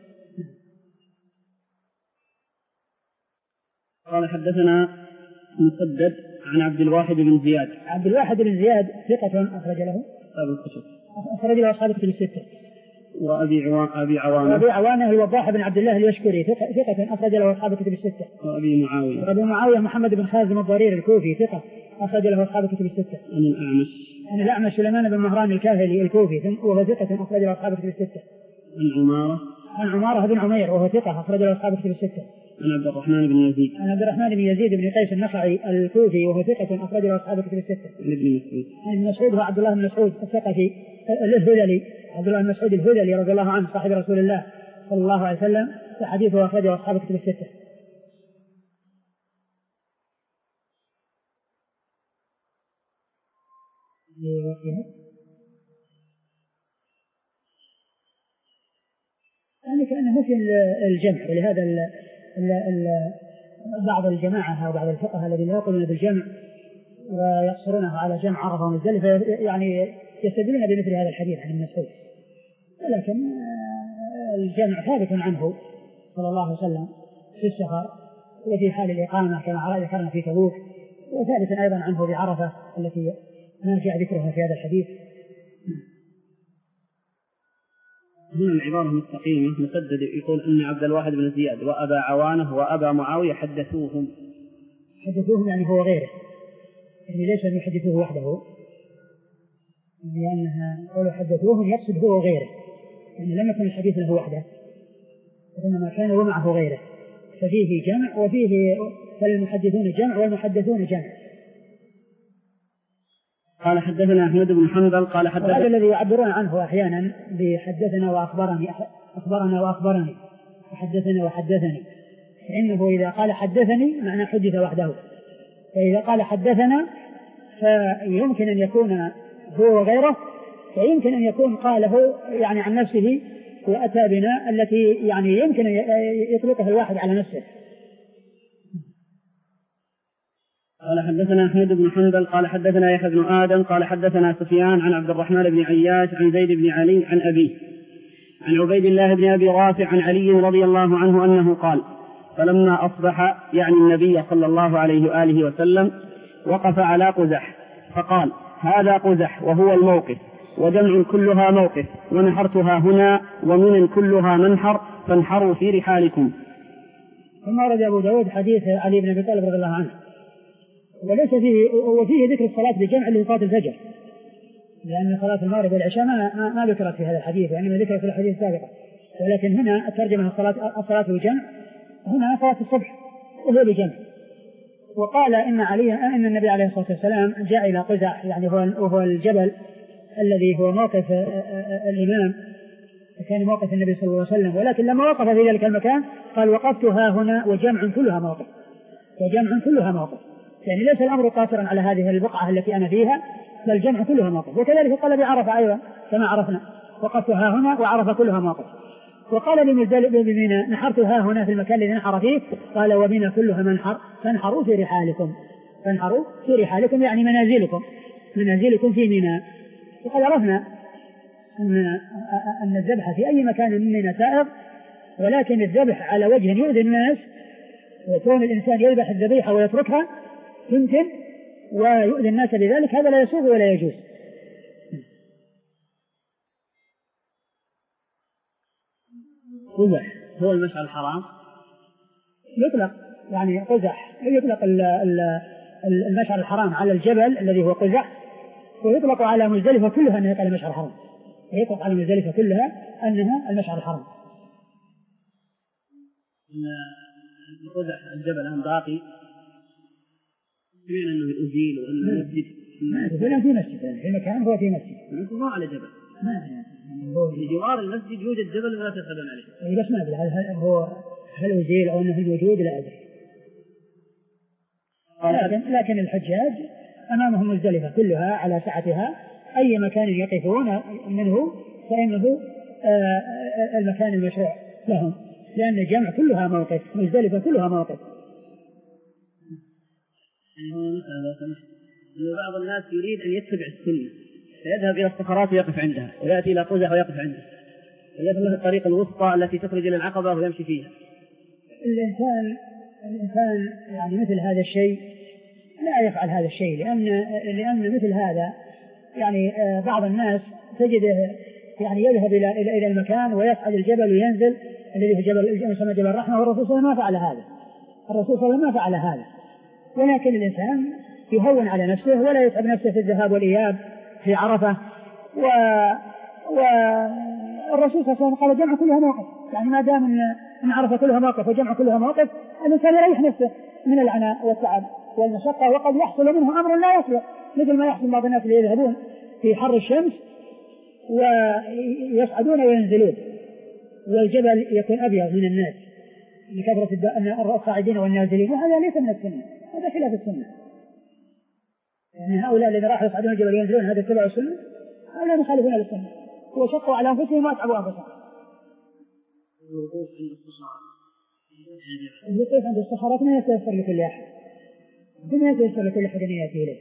قال حدثنا مسدد عن عبد الواحد بن زياد. عبد الواحد بن زياد ثقة أخرج له أصحاب الكتب أخرج له أصحاب الكتب الستة. وأبي عوان أبي عوانة وأبي عوانة الوضاح بن عبد الله اليشكري ثقة أخرج له أصحاب الكتب الستة. وأبي معاوية وأبي معاوية محمد بن خازم الضرير الكوفي ثقة أخرج له أصحاب الكتب الستة. عن الأعمش عن الأعمش سليمان بن مهران الكاهلي الكوفي وهو ثقة أخرج له أصحاب الكتب الستة. عن عمارة عن عمارة بن عمير وهو ثقة أخرج له أصحاب الكتب الستة. عن عبد الرحمن بن يزيد عن عبد الرحمن بن يزيد بن قيس النخعي الكوفي وهو ثقة أخرج له أصحاب الكتب الستة. عن ابن مسعود عن ابن مسعود وعبد الله بن مسعود الثقفي الهذلي عبد الله بن مسعود الهذلي رضي الله عنه صاحب رسول الله صلى الله عليه وسلم، فحديثه أخرجه أصحاب كتب الستة. يعني كأنه مثل الجمع، ولهذا ال ال ال بعض الجماعة أو بعض الفقهاء الذين لا يقولون بالجمع ويقصرونه على جمع عرفة ومزدلفة يعني يستدلون بمثل هذا الحديث عن المسعود، ولكن الجمع ثابت عنه صلى الله عليه وسلم في السفر وفي حال الإقامة كما ذكرنا في تبوك، وثابت أيضا عنه بعرفة التي ما جاء ذكرها في هذا الحديث. هنا العبارة المستقيمة مسدد يقول أن عبد الواحد بن زياد وأبا عوانة وأبا معاوية حدثوهم. حدثوهم يعني هو غيره، يعني ليس أن يحدثوه وحده، لأنها قولوا حدثوهم يقصد هو غيره، يعني لم يكن الحديث له وحده وإنما كان ومعه غيره، ففيه جمع وفيه فالمحدثون جمع والمحدثون جمع. قال حدثنا أحمد بن حنبل قال حدثنا، هذا الذي يعبرون عنه أحيانا بحدثنا وأخبرني، أخبرنا وأخبرني وحدثنا وحدثني، فإنه إذا قال حدثني معنى حدث وحده، فإذا قال حدثنا فيمكن أن يكون هو وغيره، ويمكن أن يكون قاله يعني عن نفسه وأتى بنا التي يعني يمكن أن يطلقها الواحد على نفسه. قال حدثنا أحمد بن حنبل قال حدثنا يحيى بن آدم قال حدثنا سفيان عن عبد الرحمن بن عياش عن زيد بن علي عن أبيه عن عبيد الله بن أبي رافع عن علي رضي الله عنه أنه قال: فلما أصبح يعني النبي صلى الله عليه وآله وسلم وقف على قزح فقال: هذا قزح وهو الموقف، وجمع كلها موقف، ونحرتها هنا، ومن كلها منحر، فانحروا في رحالكم. ثم ورد أبو داود حديث علي بن أبي طالب رضي الله عنه، وليس فيه وفيه ذكر الصلاة بالجمع اللي صلاة الفجر، لأن صلاة المغرب والعشاء ما ما ذكرت في هذا الحديث، يعني ما ذكرت في الحديث السابقة، ولكن هنا الترجمة الصلاة الصلاة بالجمع، هنا صلاة الصبح وهي بجمع. وقال إن علي أن النبي عليه الصلاة والسلام جاء إلى قزح، يعني هو وهو الجبل الذي هو موقف الإمام، كان موقف النبي صلى الله عليه وسلم، ولكن لما وقف في ذلك المكان قال: وقفت ها هنا وجمع كلها موقف، وجمع كلها موقف، يعني ليس الأمر قاصرا على هذه البقعة التي أنا فيها، بل جمع كلها موقف. وكذلك قال بعرفة أيضا كما عرفنا: وقفت ها هنا وعرفة كلها موقف. وقال لمزدلفة: نحرت ها هنا في المكان الذي نحر فيه، قال: وبنا كلها منحر، فانحروا في رحالكم، فانحروا في رحالكم يعني منازلكم، منازلكم في منى. وقد عرفنا أن الذبح في أي مكان من منى سائغ، ولكن الذبح على وجه يؤذي الناس، وكون الإنسان يذبح الذبيحة ويتركها يمكن ويؤذي الناس بذلك، هذا لا يسوغ ولا يجوز. قزح هو المشعر الحرام، يطلق يعني قزح، يطلق المشعر الحرام على الجبل الذي هو قزح، ويطلق على مزدلفة كلها أنها المشعر الحرام، ويطلق على مزدلفة كلها أنها المشعر الحرام. قزح الجبل أم باقي بين أنه يزيل وأنه مسجد، ما في مسجد في مكان هو في مسجد، ما على جبل، في جوار المسجد يوجد جبل ولا تسألون عليه، بس ما أدري هل هو هل يزيل أو أنه موجود لا أدري. لكن, لكن الحجاج أمامهم مزدلفة كلها على سعتها، أي مكان يقفون منه فإنه المكان المشروع لهم، لأن الجمع كلها موقف، مزدلفة كلها موقف. بعض الناس يريد أن يتبع السنة فيذهب إلى الصخرات ويقف عندها، ويأتي إلى قزح ويقف عندها، ويأتي له الطريق الوسطى التي تخرج إلى العقبة ويمشي فيها. الإنسان الإنسان يعني مثل هذا الشيء لا يفعل هذا الشيء، لأن لأن مثل هذا يعني بعض الناس تجده يعني يذهب إلى إلى إلى المكان ويصعد الجبل وينزل الذي في جبل يسمى جبل الرحمة، والرسول صلى الله عليه وسلم ما فعل هذا، الرسول صلى الله عليه وسلم ما فعل هذا، ولكن الإنسان يهون على نفسه ولا يتعب نفسه في الذهاب والإياب في عرفة. و والرسول صلى الله عليه وسلم قال: جمع كلها موقف، يعني ما دام ان عرفة كلها موقف وجمع كلها موقف، الإنسان يريح نفسه من العناء والتعب والمشقة، وقد يحصل منه أمر لا يصلح، مثل ما يحصل بعض الناس اللي يذهبون في حر الشمس ويصعدون وينزلون، والجبل يكون أبيض من الناس لكثرة الصاعدين والنازلين، وهذا ليس من السنة، هذا خلاف السنة. يعني هؤلاء الذين راحوا يصعدون الجبل وينزلون هذا اتباع السنة، هؤلاء مخالفون للسنة، وشقوا على أنفسهم وأتعبوا أنفسهم. الوقوف عند الصخرات ما يتيسر لكل أحد، ما يتيسر لكل أحد أن يأتي إليه،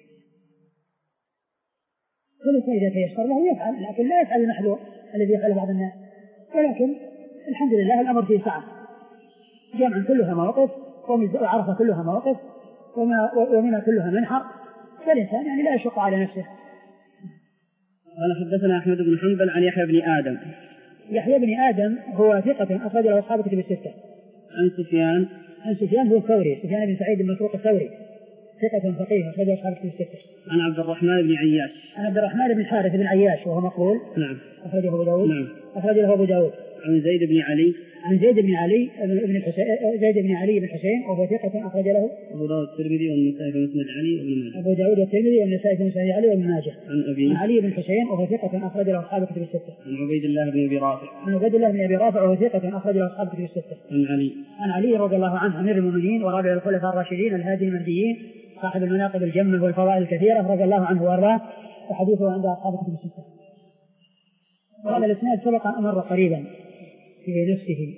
كل شيء إذا تيسر له يفعل، لكن لا يفعل المحذور الذي يفعل بعض الناس. ولكن الحمد لله الأمر فيه سعة، جمع كلها مواقف، وعرفة كلها مواقف، ومنى كلها منحر، فالإنسان يعني لا يشق على نفسه. قال حدثنا أحمد بن حنبل عن يحيى بن آدم. يحيى بن آدم هو ثقة أخرج له أصحاب الكتب الستة. عن سفيان. عن سفيان هو الثوري، سفيان بن سعيد بن مسروق الثوري، ثقة فقيه أخرج له أصحاب الكتب الستة. عن عبد الرحمن بن عياش. عن عبد الرحمن بن الحارث بن عياش وهو مقبول. نعم. أخرجه أبو داود. نعم. أخرج له أبو داود. عن زيد بن علي. عن زيد بن علي بن الحسين، زيد بن علي بن الحسين وهو ثقة أخرج له أبو داود الترمذي والنسائي في مسند علي وابن ماجه. أبو داود الترمذي والنسائي في مسند علي وابن ماجه. عن أبي. عن علي بن الحسين وهو ثقة أخرج له أصحاب الكتب الستة. عن عبيد الله بن أبي رافع. عن عبيد الله بن أبي رافع وهو ثقة أخرج له أصحاب الكتب الستة. عن علي. عن علي رضي الله عنه أمير المؤمنين ورابع الخلفاء الراشدين الهادي المهديين صاحب المناقب الجمة والفضائل الكثيرة رضي الله عنه وأرضاه، وحديثه عند أصحاب الكتب الستة. وهذا الإسناد سبق أمر قريبا في نفسه.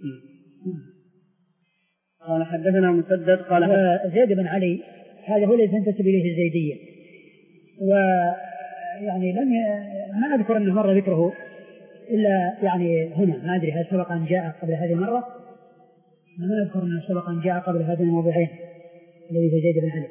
قال حدثنا مسدد قال زيد بن علي هذا هو الذي تنتسب إليه الزيدية، ويعني لم ما أذكر أنه مر ذكره إلا يعني هنا، ما أدري هل سبق أن جاء قبل هذه المرة، ما أذكر أنه سبق أن جاء قبل هذه الموضوعين الذي في زيد بن علي.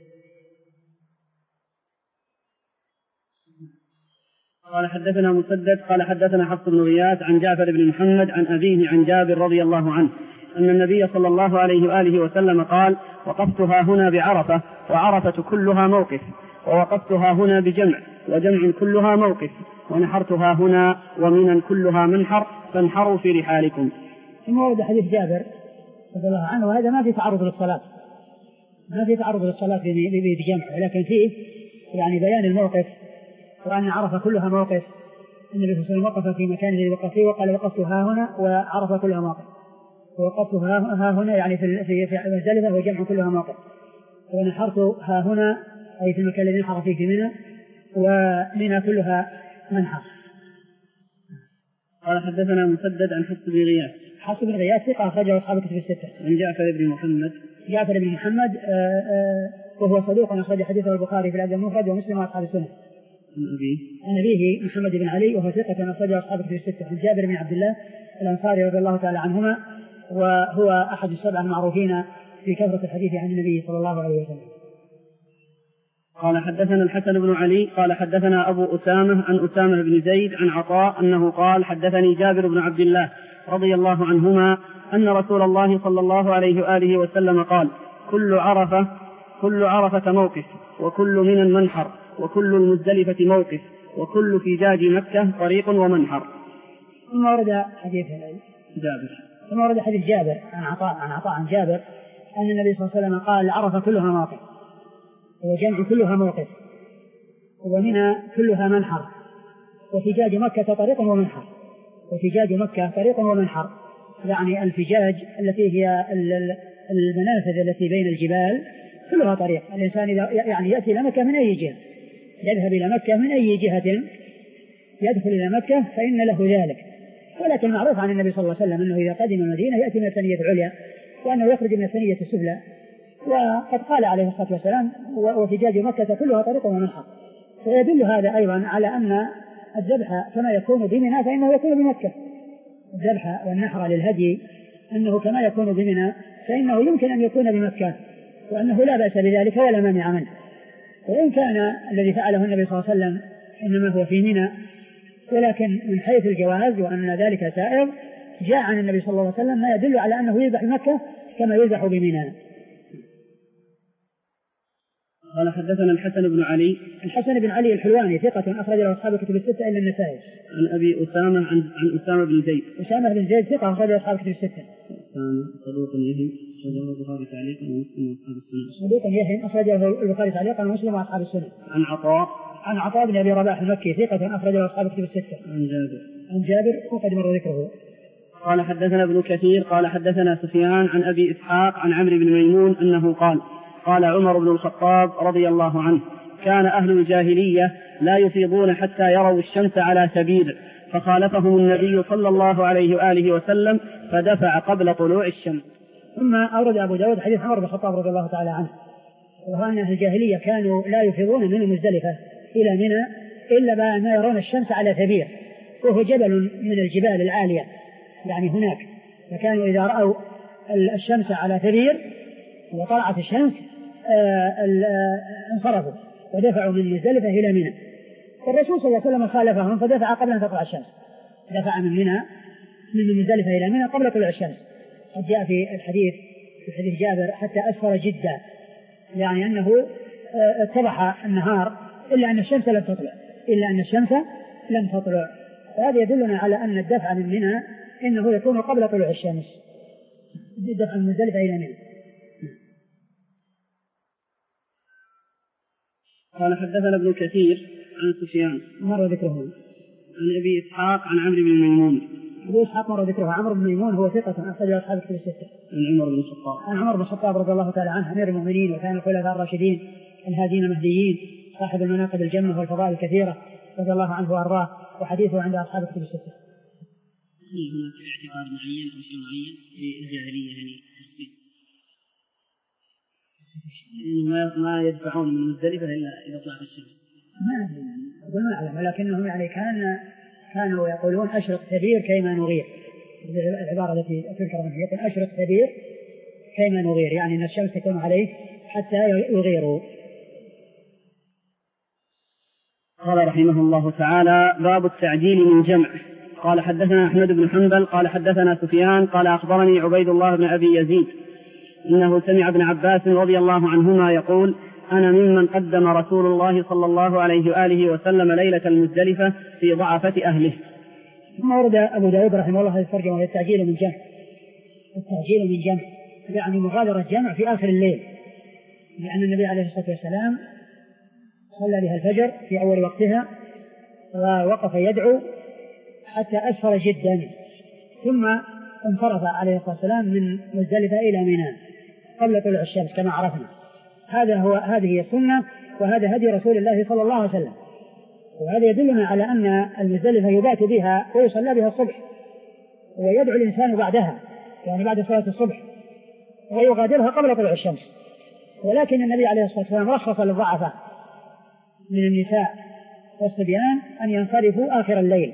قال حدثنا مسدد قال حدثنا حفص بن غياث عن جعفر بن محمد عن أبيه عن جابر رضي الله عنه أن النبي صلى الله عليه وآله وسلم قال: وقفتها هنا بعرفة، وعرفة كلها موقف، ووقفتها هنا بجمع، وجمع كلها موقف، ونحرتها هنا ومنى كلها منحر، فانحروا في رحالكم. ثم ورد حديث جابر رضي الله عنه، وهذا ما في تعرض للصلاة، ما في تعرض للصلاة بجمع، ولكن فيه يعني بيان الموقف، وأن عرفة كلها موقف. النبي صلى الله عليه وسلم وقف في مكان الذي وقف فيه وقال: وقفت ها هنا، وعرفة كلها موقف. ووقفت ها هنا يعني في في في مزدلفة وجمع كلها موقف. ونحرت ها هنا أي في المكان الذي نحر فيه في منى، ومنى كلها منحر. قال حدثنا مسدد عن حفص بن غياث. حفص بن غياث ثقة أخرجه أصحاب الكتب الستة. عن جعفر بن محمد. جعفر بن محمد آآ آآ وهو صدوق أخرج حديثه البخاري في الأدب المفرد ومسلم وأصحاب السنة. عن أبيه. عن أبيه محمد بن علي وهو ثقة أخرجه أصحاب الكتب الستة. عن جابر بن عبد الله الأنصاري رضي الله تعالى عنهما، وهو أحد السبع المعروفين في كثرة الحديث عن النبي صلى الله عليه وسلم. قال حدثنا الحسن بن علي قال حدثنا أبو أسامة عن أسامة بن زيد عن عطاء أنه قال: حدثني جابر بن عبد الله رضي الله عنهما أن رسول الله صلى الله عليه وآله وسلم قال: كل عرفة كل عرفة موقف، وكل منى منحر، وكل المزدلفة موقف، وكل فجاج مكة طريق ومنحر. ثم ورد حديث جابر ثم ورد حديث جابر عن عطاء عن عطاء عن جابر أن النبي صلى الله عليه وسلم قال: عرفة كلها موقف، وجمع كلها موقف، ومنى كلها منحر، وفجاج مكة طريق ومنحر. وفجاج مكة طريق ومنحر يعني الفجاج التي هي المنافذ التي بين الجبال كلها طريق. الإنسان يعني يأتي إلى مكة من أي جهة، يذهب إلى مكة من أي جهة يدخل إلى مكة فإن له ذلك. ولكن معروف عن النبي صلى الله عليه وسلم أنه إذا قدم المدينة يأتي من الثنية العليا، وأنه يخرج من الثنية السفلى. وقد قال عليه الصلاة والسلام: وفجاج مكة كلها طريق ومنحر. فيدل هذا أيضا على أن الذبح كما يكون بمنى فإنه يكون بمكة. الذبح والنحر للهدي أنه كما يكون بمنى فإنه يمكن أن يكون بمكة، وأنه لا بأس بذلك ولا مانع منه. وإن كان الذي فعله النبي صلى الله عليه وسلم إنما هو في منى، ولكن من حيث الجواز وأن ذلك سائر جاء عن النبي صلى الله عليه وسلم ما يدل على أنه يذبح بمكة كما يذبح بمنى. قال حدثنا الحسن بن علي. الحسن بن علي الحلواني ثقة أخرج له أصحاب الكتب الستة إلا النسائي. عن أبي أسامة عن, عن أسامة بن زيد. أسامة بن زيد ثقة أخرج له أصحاب الكتب الستة. أسامة صدوق يهم أخرجه البخاري تعليقا ومسلم وأصحاب السنة. صدوق يهم أخرجه البخاري تعليقا ومسلم وأصحاب السنة. عن عطاء. عن عطاء بن أبي رباح المكي ثقة أخرج له أصحاب الكتب الستة. عن جابر. عن جابر وقد مر ذكره. قال حدثنا ابن كثير قال حدثنا سفيان عن أبي إسحاق عن عمرو بن ميمون أنه قال قال عمر بن الخطاب رضي الله عنه كان أهل الجاهلية لا يفيضون حتى يروا الشمس على سبيل فخالفهم النبي صلى الله عليه وآله وسلم فدفع قبل طلوع الشمس. ثم أورد أبو داود حديث عمر بن الخطاب رضي الله تعالى عنه وهو أن أهل الجاهلية كانوا لا يفيضون من مزدلفة إلى منى إلا بعد ما يرون الشمس على ثبير، وهو جبل من الجبال العالية يعني هناك، فكانوا إذا رأوا الشمس على ثبير وطلعت الشمس انصرفوا ودفعوا من مزدلفة إلى منى. الرسول صلى الله عليه وسلم خالفهم فدفع قبل أن تطلع الشمس، دفع من منى من مزدلفة إلى منى قبل طلوع الشمس. قد جاء في الحديث في حديث جابر حتى أسفر جدا، يعني أنه اتضح النهار إلا أن الشمس لم تطلع إلا أن الشمس لم تطلع وهذا يدلنا على أن الدفع من منى إنه يكون قبل طلوع الشمس، دفع من مزدلفة إلى منى. قال حدثنا ابن كثير عن سفيان مر ذكره عن أبي إسحاق عن عمرو بن ميمون. أبي إسحاق مر ذكره. عمرو بن ميمون هو ثقة أخرج أصحاب الكتب الستة. عن عمر بن الخطاب عن عمر بن الخطاب رضي الله تعالى عنه أمير المؤمنين وكان الخلفاء الراشدين الهادين المهديين صاحب المناقب الجمة والفضائل الكثيرة رضي الله عنه وأرضاه، وحديثه عند أصحاب الكتب الستة. هناك اعتقاد معين أو شيء معين في الجاهلية يعني ما ما يدفعون من مزدلفة إلا إذا طلعت الشمس؟ ما أدري أقول ما أعلم، ولكنهم يعني كان كانوا يقولون أشرق ثبير كيما نغير، العبارة التي تذكر منها يقول أشرق ثبير كيما نغير، يعني أن الشمس تكون عليه حتى يغيروا. قال رحمه الله تعالى باب التعجيل من جمع. قال حدثنا أحمد بن حنبل قال حدثنا سفيان قال أخبرني عبيد الله بن أبي يزيد إنه سمع ابن عباس رضي الله عنهما يقول أنا ممن قدم رسول الله صلى الله عليه وآله وسلم ليلة المزدلفة في ضعفة أهله. ثم ورد أبو داود رحمه الله الترجمة وهي التعجيل من جمع. التعجيل من جمع يعني مغادرة جمع في آخر الليل، لأن النبي عليه الصلاة والسلام صلى بها الفجر في أول وقتها ووقف يدعو حتى أسفر جدا، ثم انصرف عليه الصلاة والسلام من مزدلفة إلى منى قبل طلوع الشمس كما عرفنا. هذا هو هذه هي السنة وهذا هدي رسول الله صلى الله عليه وسلم، وهذا يدلنا على أن المزدلفة يبات بها ويصلى بها الصبح ويدعو الإنسان بعدها يعني بعد صلاة الصبح ويغادرها قبل طلوع الشمس. ولكن النبي عليه الصلاة والسلام رخص للضعفاء من النساء والصبيان أن ينصرفوا آخر الليل.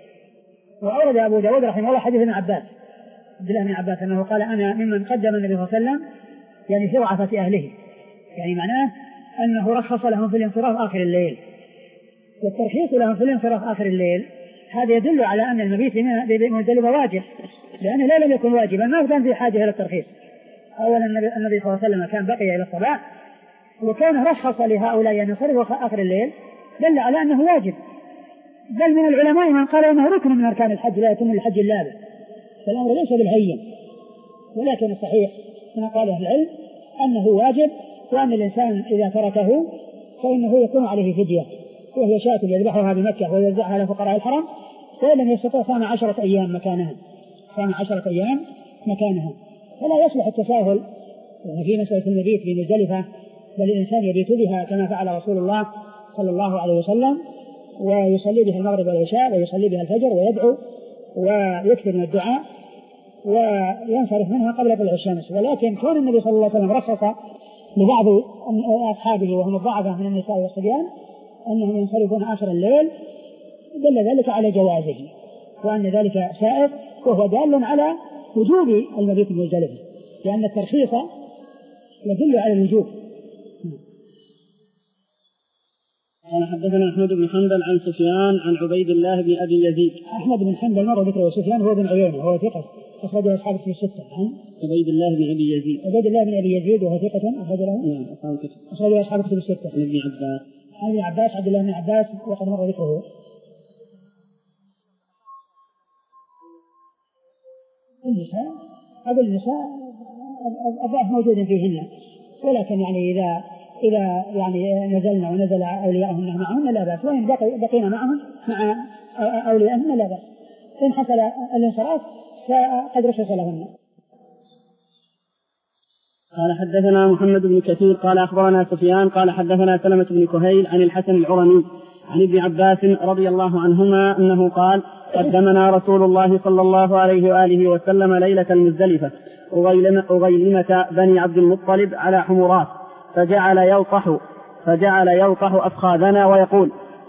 وأورد أبو داود رحمه الله حديث ابن عباس عبد الله بن عباس أنه قال أنا ممن قدم النبي صلى الله عليه وسلم يعني في ضعفة أهله، يعني معناه أنه رخص لهم في الانصراف آخر الليل، والترخيص لهم في الانصراف آخر الليل هذا يدل على أن المبيت بمزدلفة واجب، لأنه لا لم يكن واجبا ما كان في حاجة إلى الترخيص. أولا النبي صلى الله عليه وسلم كان بقي إلى الصباح وكان رخص لهؤلاء أن ينصرفوا آخر الليل، دل على أنه واجب. بل من العلماء من قال أنه ركن من أركان الحج لا يتم الحج إلا به، فالأمر ليس بالهين، ولكن الصحيح ما قال أهل العلم أنه واجب، وأن الإنسان إذا تركه فإنه يكون عليه فدية وهي شاة يذبحها بمكة ويوزعها على فقراء الحرم، وإن لم يستطع صام عشرة أيام مكانها صام عشرة أيام مكانها. فلا يصلح التساهل يعني في مسألة المبيت بمزدلفة، بل الإنسان يبيت بها كما فعل رسول الله صلى الله عليه وسلم، ويصلي بها المغرب والعشاء ويصلي بها الفجر ويدعو ويكثر من الدعاء وينصرف منها قبل طلوع الشمس. ولكن كون النبي صلى الله عليه وسلم رخص لبعض أصحابه وهم الضعفاء من النساء والصبيان أنهم ينصرفون آخر الليل دل ذلك على جوازه وأن ذلك سائغ، وهو دال على وجوب المبيت بمزدلفة، لأن الترخيص يدل على الوجوب. قال حدثنا أحمد بن حنبل عن سفيان عن عبيد الله بن أبي يزيد. أحمد بن حنبل مر ذكره، سفيان هو بن عيينة وهو ثقة أخرجه أصحاب الكتب الستة. عن عبيد الله بن أبي يزيد. عبيد الله بن أبي يزيد وهو ثقة أخرجه أخرجه أصحاب الكتب الستة. عن ابن عباس عن ابن عباس عبد الله بن عباس وقد مر ذكره. النساء هذا النساء الضعف موجود فيهن، ولكن يعني إذا إذا يعني نزلنا ونزل أولياءهن معهن لا بأس، وإن بقينا معهم مع أولياءهن لا بأس. إن حصل الانصراف فقد رخص لهن. قال حدثنا محمد بن كثير قال أخبرنا سفيان قال حدثنا سلمة بن كهيل عن الحسن العرني عن ابن عباس رضي الله عنهما أنه قال قدمنا رسول الله صلى الله عليه وآله وسلم ليلة المزدلفة أغيلمة بني عبد المطلب على حمرات فجعل يلطح فجعل يلطح أفخاذنا ويقول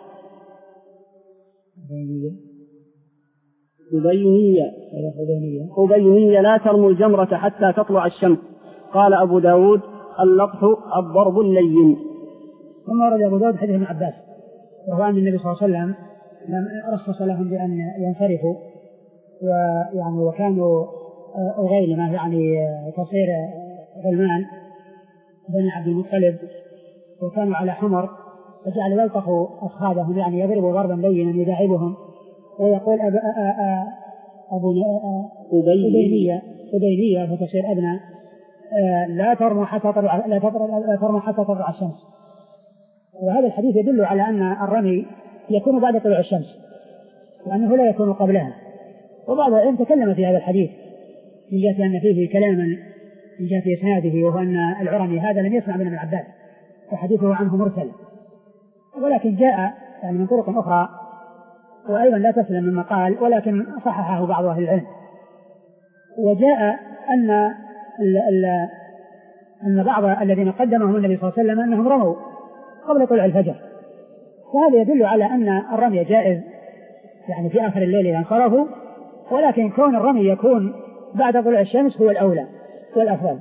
أبينية أبينية لا ترموا الجمرة حتى تطلع الشمس. قال أبو داود اللطح الضرب اللين. ثم ورد أبو داود حديث ابن عباس وهو أن النبي صلى الله عليه وسلم رخص لهم بأن ينصرفوا ويعني وكانوا أغيلمة يعني تصير غلمان بني عبد المطلب وكانوا على حمر فجعل يلطخ أفخاذهم يعني يضربوا ضربا لينا يداعبهم ويقول أب أبو أبينية أبينية فتصير أبناء لا ترموا حتى تطلع لا لا ترموا حتى تطلع الشمس. وهذا الحديث يدل على أن الرمي يكون بعد طلوع الشمس وأنه لا يكون قبلها. وبعض العلم تكلم في هذا الحديث من جهة أن فيه كلاما من جهة إسناده وهو أن العرمي هذا لم يسمع من ابن عباس وحديثه عنه مرسل ولكن جاء يعني من طرق أخرى وأيضا لا تسلم مما قال ولكن صححه بعض أهل العلم. وجاء أن ال ال أن بعض الذين قدمهم النبي صلى الله عليه وسلم أنهم رموا قبل طلوع الفجر فهذا يدل على أن الرمي جائز يعني في آخر الليل إذا انصرفوا ولكن كون الرمي يكون بعد طلوع الشمس هو الأولى والأفضل.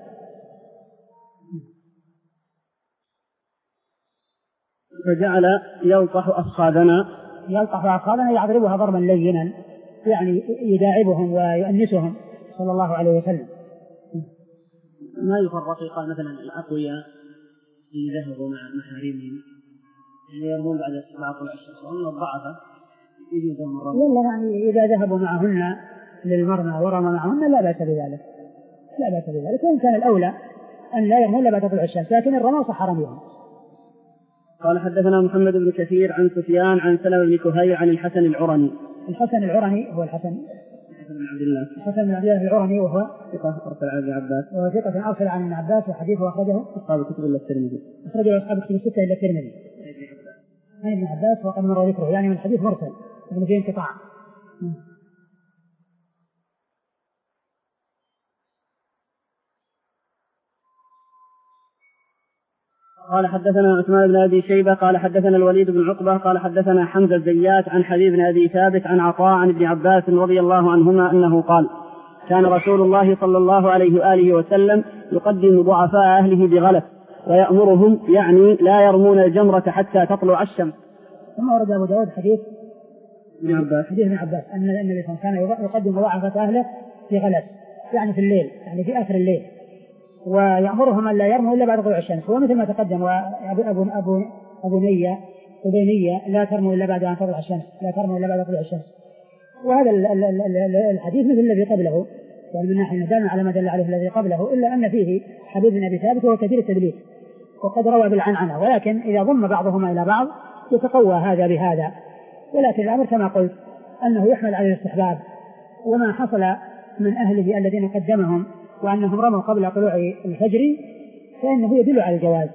فجعل يلطح أفخاذنا يلطح أفخاذنا يضربها ضربا لينا يعني يداعبهم ويؤنسهم صلى الله عليه وسلم. ما يفرق قال مثلا الأقوياء اللي ذهبوا مع محارمهم اللي يرمون بعد بعد طلوع الشمس وهم الضعفاء يجوزهم الرمي. والله يعني إذا ذهبوا معهن للمرمى ورمى معهن لا بأس بذلك لا بأس بذلك وإن كان الأولى أن لا يرمون بعد طلوع الشمس لكن الرمى صح رميهم. قال حدثنا محمد بن كثير عن سفيان عن سلمة بن كهيل عن الحسن العرني. الحسن العرني هو الحسن الحسن بن عبد الله الحسن بن عبد الله العرني وهو ثقة أرسل عن ابن عباس وهو ثقة أرسل عن ابن عباس وحديثه أخرجه أصحاب الكتب إلا الترمذي أخرجه أصحاب الكتب الستة إلا الترمذي عن ابن عباس وقد مر ذكره يعني من الحديث مرسل ابن فيه انقطاع. قال حدثنا عثمان بن أبي شيبة قال حدثنا الوليد بن عقبة قال حدثنا حمزة الزيات عن حبيب بن أبي ثابت عن عطاء عن ابن عباس رضي الله عنهما أنه قال كان رسول الله صلى الله عليه وآله وسلم يقدم ضعفاء أهله بغلس ويأمرهم يعني لا يرمون الجمرة حتى تطلع الشمس. ثم ورد أبو داود حديث ابن عباس حديث ابن عباس أن النبي صلى الله عليه وسلم كان يقدم ضعفاء أهله بغلس يعني في الليل يعني في آخر الليل ويأمرهم أن لا يرموا إلا بعد طلوع الشمس ومثل ما تقدم وأبو أبو أبو أبو نية أبينية لا ترموا إلا بعد أن تطلع الشمس لا ترموا إلا بعد طلوع الشمس. وهذا الحديث مثل الذي قبله يعني من ناحية دل على ما دل عليه الذي قبله إلا أن فيه حبيب بن أبي ثابت وهو كثير التدليس وقد روى بالعنعنة ولكن إذا ضم بعضهما إلى بعض يتقوى هذا بهذا. ولكن الأمر كما قلت أنه يحمل على الاستحباب وما حصل من أهله الذين قدمهم وأنهم رموا قبل طلوع الفجر فإنه يدل على الجواز.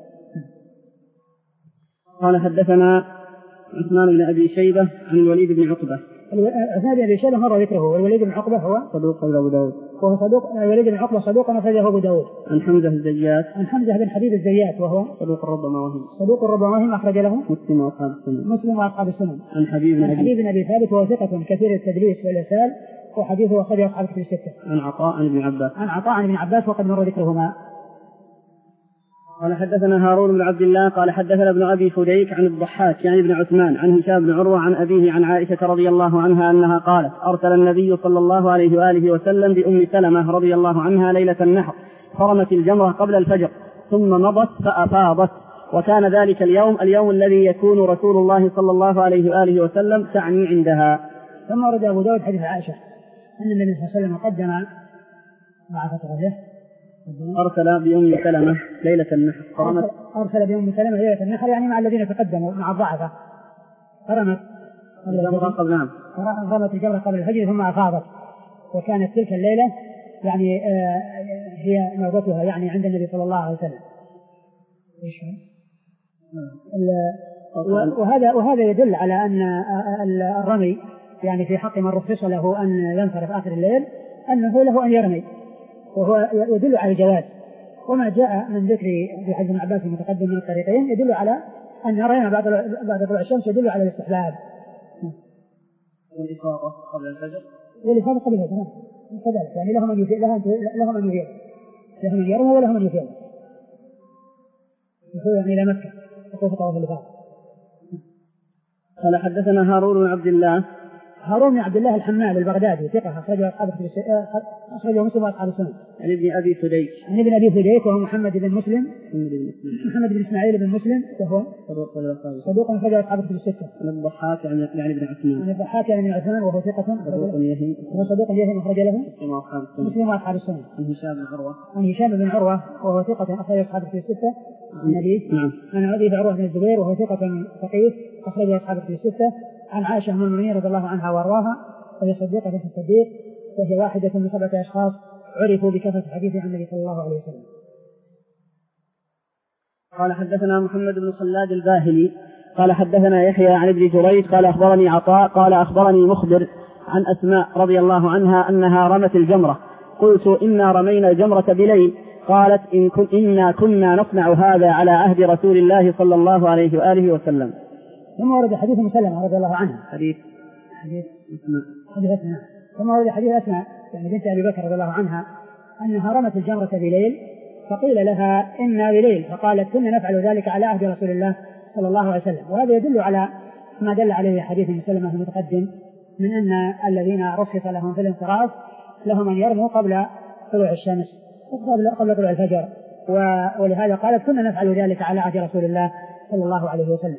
قال حدثنا عثمان بن أبي شيبة عن الوليد بن عقبة. عثمان بن أبي شيبة مر ذكره والوليد بن عقبة هو صدوق أبو داود وهو صدوق. الوليد بن عقبة صدوق أخرجه أبو داود. عن حمزة الزيات عن حمزة بن حبيب الزيات وهو صدوق ربما وهم صدوق ربما وهم أخرج له مسلم وأصحاب السنن مسلم وأصحاب السنن. عن حبيب بن عن حبيب بن أبي ثابت وهو ثقة كثير التدليس والإرسال وحديثه أخرجه أصحاب الكتب الستة. عن عطاء عن ابن عباس عن عطاء عن ابن عباس وقد مر ذكرهما. قال حدثنا هارون بن عبد الله قال حدثنا ابن أبي فديك عن الضحاك يعني ابن عثمان عن هشام بن عروة عن أبيه عن عائشة رضي الله عنها أنها قالت أرسل النبي صلى الله عليه وآله وسلم بأم سلمة رضي الله عنها ليلة النحر فرمت الجمرة قبل الفجر ثم مضت فأفاضت وكان ذلك اليوم اليوم الذي يكون رسول الله صلى الله عليه وآله وسلم تعني عندها. ثم ورد أبو داود حديث عائشة أن النبي صلى الله عليه وسلم قدم مع فترته أرسل بأم سلمة ليلة النحر فرمت أرسل بأم سلمة ليلة النحر يعني مع الذين تقدموا مع الضعفة فرمت الجمرة قبل نعم رمت الجمرة قبل الفجر ثم أفاضت، وكانت تلك الليلة يعني آه هي نوبتها يعني عند النبي صلى الله عليه وسلم. وهذا وهذا يدل على أن الرمي يعني في حق من رخص له أن ينصرف آخر الليل أنه له أن يرمي، وهو يدل على الجواز. وما جاء من ذكر في حديث ابن عباس المتقدم من الطريقين يدل على أن رمي بعد بعد طلوع الشمس يدل على الاستحباب. والإفاضة قبل الفجر والإفاضة قبل الفجر كذلك، يعني لهم أن يفيد لهم أن يفيد لهم أن يرموا ولهم أن يفيد يفيدون إلى مكة وقوف طواف الإفاضة. قال حدثنا هارون بن عبد الله هارون بن عبد الله الحمال البغدادي ثقة أخرجه أصحاب أخرجه مسلم وأصحاب السنن. عن ابن أبي فديك عن ابن أبي فديك وهو محمد بن مسلم محمد بن إسماعيل بن مسلم وهو صدوق أخرجه أصحاب الكتب الستة. عن الضحاك يعني ابن عثمان عن الضحاك يعني ابن عثمان وهو ثقة صدوق يهم وهو صدوق يهم أخرج له مسلم وأصحاب السنن. عن هشام بن عروة عن هشام بن عروة وهو ثقة أخرجه أصحاب الكتب الستة. عن أبيه نعم عن أبي عروة بن الزبير وهو ثقة فقيه أخرجه أصحاب الكتب الستة. عن عائشة أم المؤمنين رضي الله عنها وأرضاها وهي صديقة بنت الصديق وهي واحدة من سبعة أشخاص عرفوا بكثرة الحديث عن النبي صلى الله عليه وسلم. قال حدثنا محمد بن خلاد الباهلي قال حدثنا يحيى عن ابن جريج قال أخبرني عطاء قال أخبرني مخبر عن أسماء رضي الله عنها أنها رمت الجمرة. قلت إنا رمينا الجمرة بليل. قالت إن كن إنا كنا نصنع هذا على عهد رسول الله صلى الله عليه وآله وسلم. ثم ورد حديث مسلمة رضي الله عنها حديث حديث أسماء حديث أسماء ثم ورد حديث أسماء يعني بنت أبي بكر رضي الله عنها أنها رمت الجمرة بليل فقيل لها إنا بليل فقالت كنا نفعل ذلك على عهد رسول الله صلى الله عليه وسلم. وهذا يدل على ما دل عليه حديث مسلمة المتقدم من أن الذين رخص لهم في الانصراف لهم أن يرموا قبل طلوع الشمس قبل طلوع الفجر، ولهذا قالت كنا نفعل ذلك على عهد رسول الله صلى الله عليه وسلم.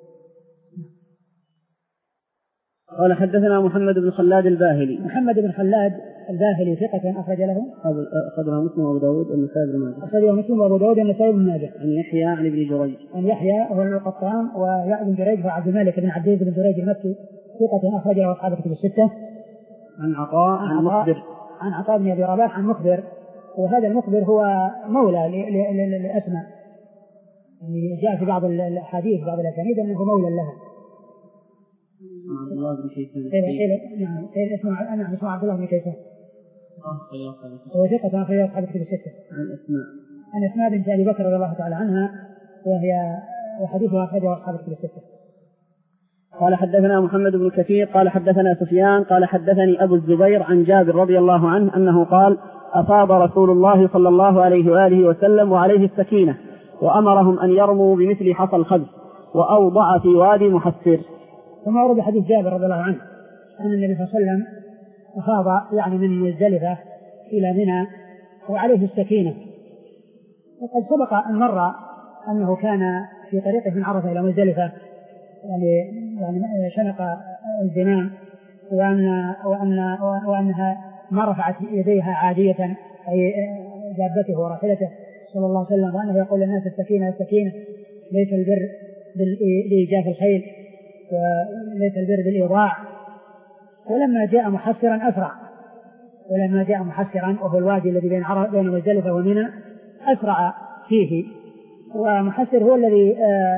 قال حدثنا محمد بن خلاد الباهلي محمد بن خلاد الباهلي ثقة أخرج له أخرجها مسلم وأبو داود والنسائي بن ماجه أخرجه مسلم وأبو داود والنسائي بن ماجه. عن يحيى عن ابن جريج عن يحيى هو القطان ويحيى بن جريج هو عبد الملك بن عبد بن جريج المكي ثقة أخرجه أصحاب الكتب الستة. عن عطاء عن مخبر عن عطاء بن أبي رباح عن مخبر وهذا المخبر هو مولى لأسماء يعني جاء في بعض الحديث بعض الأسانيد أنه مولى لها. عبد الله بن كيسان نعم اسمه أنا اسمه عبد الله بن كيسان هو ثقة أخرجه أصحاب الكتب الستة. عن أسماء عن أسماء بنت أبي بكر رضي الله تعالى عنها وهي وحديثها أخرجه أصحاب الكتب الستة. قال حدثنا محمد بن كثير قال حدثنا سفيان قال حدثني أبو الزبير عن جابر رضي الله عنه أنه قال أفاض رسول الله صلى الله عليه وآله وسلم وعليه السكينة وأمرهم أن يرموا بمثل حصى الخبز وأوضع في وادي محسر. ثم ورد حديث جابر رضي الله عنه أن النبي صلى الله عليه وسلم أفاض يعني من مزدلفة إلى منى وعليه السكينة. وقد سبق أن مر أنه كان في طريقه من عرفة إلى مزدلفة يعني يعني شنق الزمام وأن وأن وأنها ما رفعت يديها عادية أي دابته وراحلته صلى الله عليه وسلم وأنه يقول للناس السكينة السكينة ليس البر بإيجاف الخيل وليس البر بالإيضاع. ولما جاء محسرا أسرع ولما جاء محسرا وهو الوادي الذي بين بين مزدلفة ومنى أسرع فيه. ومحسر هو الذي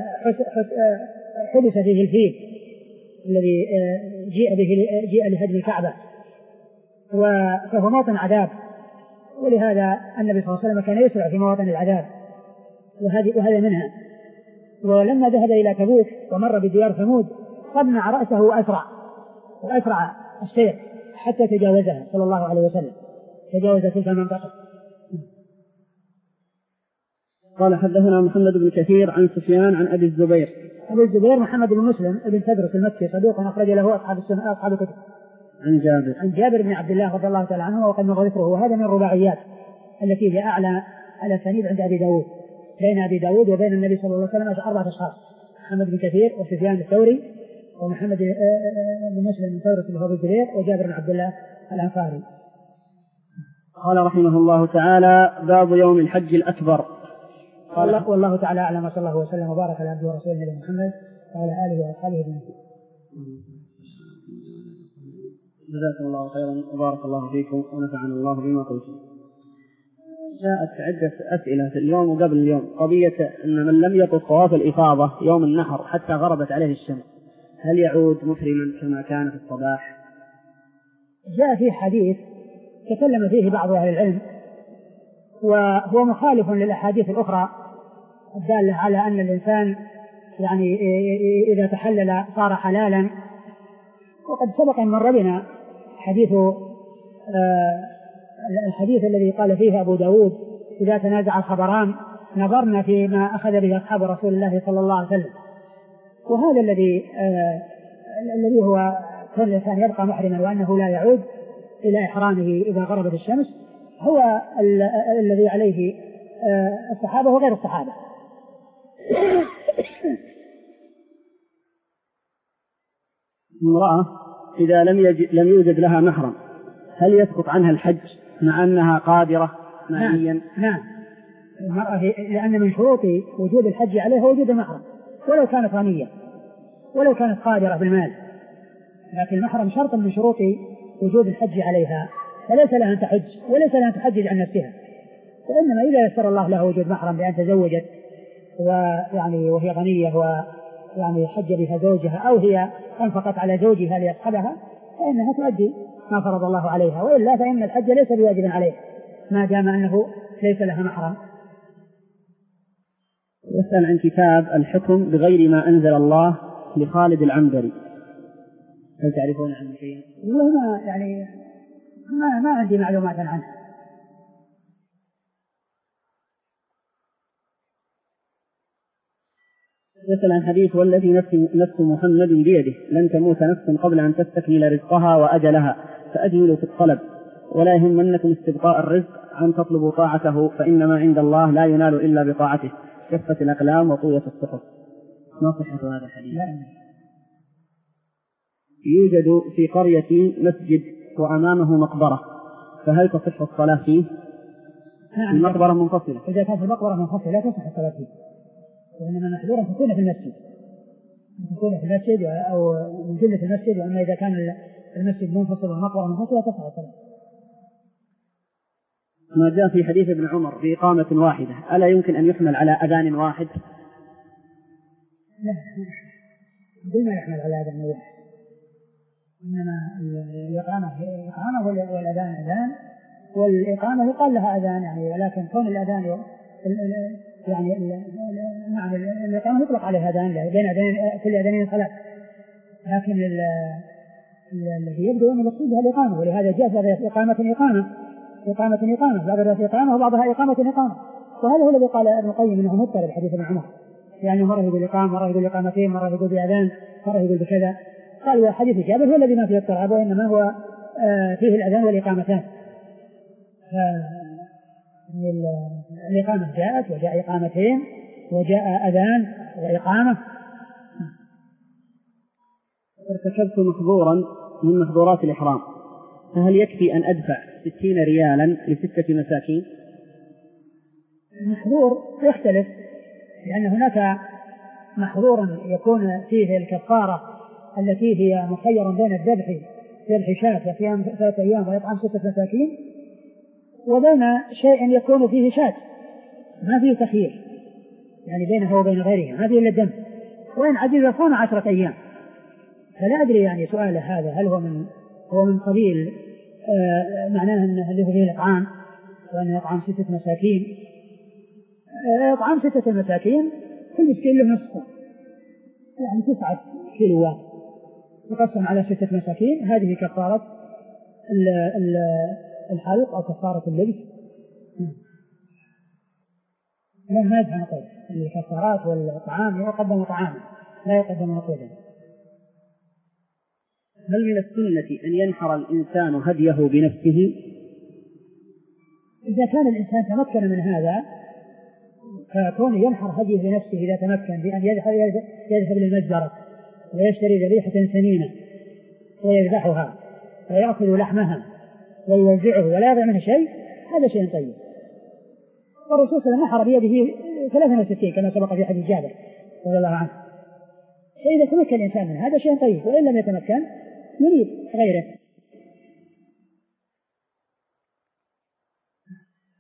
حدث فيه الفيل الذي جيء به جيء لهدم الكعبة فهو موطن عذاب. ولهذا النبي صلى الله عليه وسلم كان يسرع في مواطن العذاب وهذه وهذا منها. ولما ذهب إلى تبوك ومر بديار ثمود قمع رأسه وأسرع وأسرع السير حتى تجاوزها صلى الله عليه وسلم تجاوز تلك المنطقة. قال حدثنا محمد بن كثير عن سفيان عن أبي الزبير أبي الزبير محمد بن مسلم ابن تدرس المكي صدوق أخرج له أصحاب السنة أصحاب الكتب. عن جابر عن جابر بن عبد الله رضي الله تعالى عنه وقد مر ذكره وهذا من الرباعيات التي هي أعلى على السنيد عند أبي داود بين أبي داود وبين النبي صلى الله عليه وسلم أربعة أشخاص محمد بن كثير وسفيان الثوري ومحمد بن مسلم بن تدرس اللي هو أبو الزبير وجابر بن عبد الله الأنصاري. قال رحمه الله تعالى باب يوم الحج الأكبر. قال والله تعالى أعلم وصلى الله وسلم وبارك على عبده ورسوله محمد وعلى آله وأصحابه أجمعين. جزاكم الله خيرا وبارك الله فيكم ونفعنا الله بما قلتم. جاءت عدة أسئلة اليوم وقبل اليوم قضية أن من لم يطف طواف الإفاضة يوم النحر حتى غربت عليه الشمس هل يعود محرما كما كان في الصباح؟ جاء فيه حديث تكلم فيه بعض أهل العلم وهو مخالف للأحاديث الأخرى الدالة على أن الإنسان يعني إذا تحلل صار حلالا. وقد سبق أن مر بنا حديث الحديث الذي قال فيه أبو داود إذا تنازع الخبران نظرنا فيما أخذ به أصحاب رسول الله صلى الله عليه وسلم. وهذا الذي الذي هو كل الإنسان يبقى محرما وأنه لا يعود إلى إحرامه إذا غربت الشمس هو الذي عليه الصحابة وغير الصحابة. امرأة إذا لم يجد لم يوجد لها محرم هل يسقط عنها الحج مع أنها قادرة ماليا؟ نعم. المرأة لأن من شروط وجود الحج عليها وجود المحرم ولو كانت غنية ولو كانت قادرة بالمال، لكن المحرم شرط من شروط وجود الحج عليها، فليس لها أن تحج وليس لها أن تحجج عن نفسها، وإنما إذا يسر الله لها وجود محرم بأن تزوجت ويعني وهي غنية ويعني حج بها زوجها أو هي أنفقت على زوجها ليصحبها فإنها تؤدي ما فرض الله عليها، وإلا فإن الحج ليس بواجب عليه ما دام أنه ليس لها محرم. يسأل عن كتاب الحكم بغير ما أنزل الله لخالد العنبري، هل تعرفون عنه شيئا؟ والله ما يعني ما ما عندي معلومات عنه. يسأل عن حديث والذي نفس, نفس محمد بيده لن تموت نفس قبل أن تستكمل رزقها وأجلها فأجملوا في الطلب ولا يهمنكم استبقاء الرزق أن تطلبوا طاعته فإنما عند الله لا ينال إلا بطاعته كفت الأقلام وطويت الصحف. ما صحة هذا الحديث؟ يوجد في قرية مسجد وأمامه مقبرة فهل تصح الصلاة فيه؟ نعم. المقبرة منفصلة. إذا كانت المقبرة منفصلة لا تصح الصلاة فيه، وإنما محذورا تكون في المسجد تكون في المسجد أو من جلة المسجد، وأما إذا كان المسجد منفصل والمقبرة منفصلة تصح الصلاة. ما جاء في حديث ابن عمر بإقامة واحدة ألا يمكن أن يحمل على أذان واحد؟ لا بدون ما يحمل على أذان واحد، إنما الإقامة إقامة والأذان أذان، والإقامة يقال لها أذان يعني، ولكن كون الأذان يعني نعم الإقامة يطلق عليها أذان بين أذان كل أذانين صلاة، لكن الذي يبدو أن المقصود بها الإقامة، ولهذا جاء في إقامة إقامة إقامة إقامة بعضها إقامة وبعضها إقامة إقامة، وهذا هو الذي قال ابن القيم أنه مضطرب حديث ابن عمر، يعني مرة يقول إقامة مرة يقول إقامتين مرة يقول بأذان مرة يقول بكذا. قال وحديث جابر هو الذي ما فيه اضطراب وإنما هو آه فيه الأذان والإقامتان. الإقامة جاءت وجاء إقامتين وجاء أذان وإقامة. ارتكبت محظورا من محظورات الإحرام فهل يكفي أن أدفع ستين ريالا لستة مساكين؟ المحظور يختلف، لأن هناك محظور يكون فيه الكفارة التي هي مخير بين الذبح ذبح شاة وصيام ثلاثة أيام وإطعام ستة مساكين، وبين شيء يكون فيه شاة ما فيه تخيير يعني بينه وبين غيره ما فيه إلا الدم، وإن عجز صام عشرة أيام. فلا أدري يعني سؤاله هذا هل هو من هو من قبيل آه معناه أنه اللي هو فيه الإطعام وأن يطعم ستة مساكين. آه إطعام ستة مساكين كل مسكين له نصف يعني تسعة كيلوات يقسم على ستة مساكين، هذه كفارة الحلق أو كفارة اللبس. لا ما يدفع نقود الكفارات والطعام يقدم طعاما لا يقدم نقودا. هل من السنة أن ينحر الإنسان هديه بنفسه؟ إذا كان الإنسان تمكن من هذا فكون ينحر هديه بنفسه إذا تمكن بأن يذهب, يذهب للمتجر ويشتري ذبيحة سمينة ويذبحها ويأكل لحمها ويوزعه ولا يضع منه شيء هذا شيء طيب. والرسول صلى الله عليه وسلم نحر بيده ثلاثة وستين كما سبق في حديث جابر رضي الله عنه. فإذا تمكن الإنسان من هذا شيء طيب، وإن لم يتمكن يريد غيره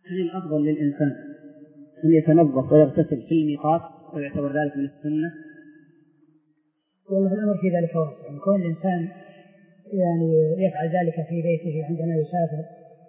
هل الأفضل للإنسان أن يتنظف ويغتسل في الميقات ويعتبر ذلك من السنة؟ والله الأمر في ذلك واسع، يعني كون الإنسان يعني يفعل ذلك في بيته عندما يسافر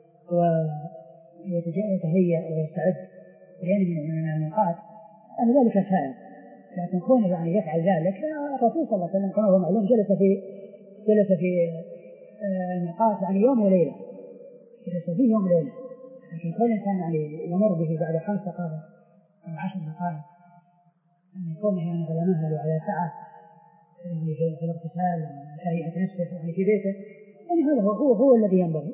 ويتهيأ ويستعد لأن من الميقات أن ذلك سائر، لكن كونه يعني يفعل ذلك الرسول صلى الله عليه وسلم كما هو معلوم جلس في جلس في الميقات يعني يوم وليلة، جلس فيه يوم وليلة، لكن كل إنسان يعني يمر به بعد خمس دقائق أو عشر دقائق أن يكون يعني غلمها على ساعة يعني في الاغتسال وتهيئة نفسه يعني في بيته، يعني هذا هو, هو, هو الذي ينبغي.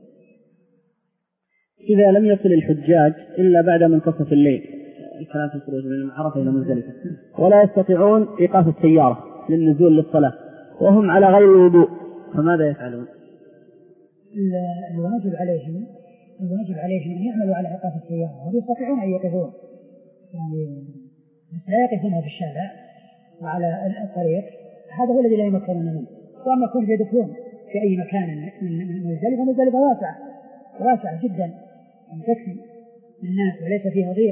إذا لم يصل الحجاج إلا بعد منتصف الليل، الكلام في الخروج من عرفة إلى مزدلفة، ولا يستطيعون إيقاف السيارة للنزول للصلاة وهم على غير الوضوء، فماذا يفعلون؟ الواجب عليهم الواجب عليهم أن يعملوا على إيقاف السيارة، وهم يستطيعون أن يقفون، يعني لا يقفونها في الشارع وعلى الطريق، هذا هو الذي لا يمكنون منه. وأما يكون يدخلون في أي مكان من مزدلفة، مزدلفة واسعة واسعة جدا أن تكفي الناس وليس فيها ضيق،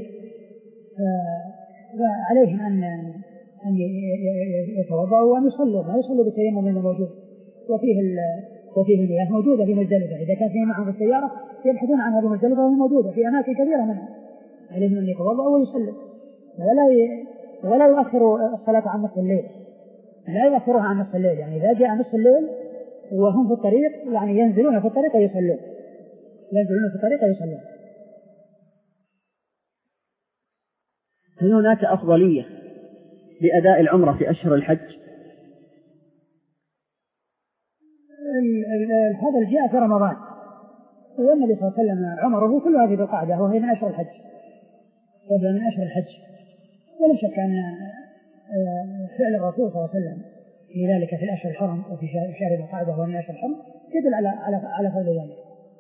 فعليهم أن أن يتوضأوا وأن يصلوا، ما يصلوا بالتيمم الموجود، وفيه وفيه المياه موجودة في مزدلفة، إذا كان فيه معهم السيارة يبحثون عنها في مزدلفة وهي موجودة في أماكن كثيرة منها، عليهم أن يتوضأوا ويصلوا ولا ولا يؤخروا الصلاة عن نصف الليل، لا يؤخرها عن نصف الليل، يعني إذا جاء نصف الليل وهم في الطريق يعني ينزلون في الطريق ويصلون ينزلون في الطريق ويصلون. هل هناك أفضلية لأداء العمرة في أشهر الحج؟ هذا جاء في رمضان، والنبي صلى الله عليه وسلم عمره كلها في ذي القعدة وهي من أشهر الحج وهي من أشهر الحج، ولا شك أن فعل الرسول صلى الله عليه وسلم في ذلك في الأشهر الحرم وفي شهر ذي القعدة وهو من أشهر الحرم يدل على على على فضل ذلك.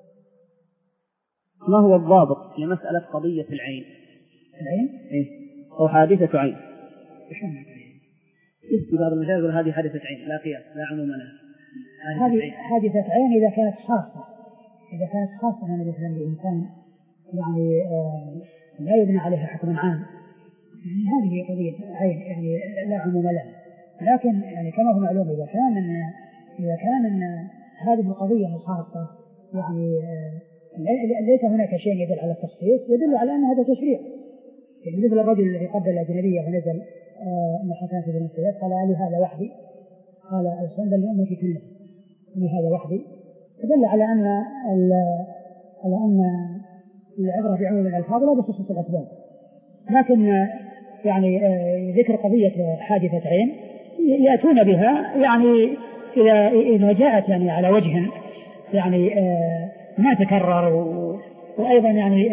ما هو الضابط لمسألة قضية العين؟ العين؟ إيه؟ أو حادثة عين. إيش معنى؟ في بعض المجال هذه حادثة عين لا قياس لا عموم لها. هذه حادثة عين إذا كانت خاصة إذا كانت خاصة من مثل الإنسان يعني آه لا يبنى عليها حكم عام، يعني هذه قضية عين يعني لا عموم لها. لكن يعني كما هو معلوم إذا كان إن إذا كان إن هذه القضية الخاصة يعني آه ليس هناك شيء يدل على التخصيص، يدل على أن هذا تشريع، يعني مثل الرجل الذي قبل الأجنبية ونزل أن حسنات بن السيد قال لهذا وحدي، قال السنة لأمتي كلها لهذا وحدي، يدل على أن على أن العبرة بعموم الألفاظ لا بخصوص الأسباب. لكن يعني ذكر قضية حادثة عين يأتون بها يعني إذا إذا جاءت يعني على وجه يعني ما تكرر، وأيضا يعني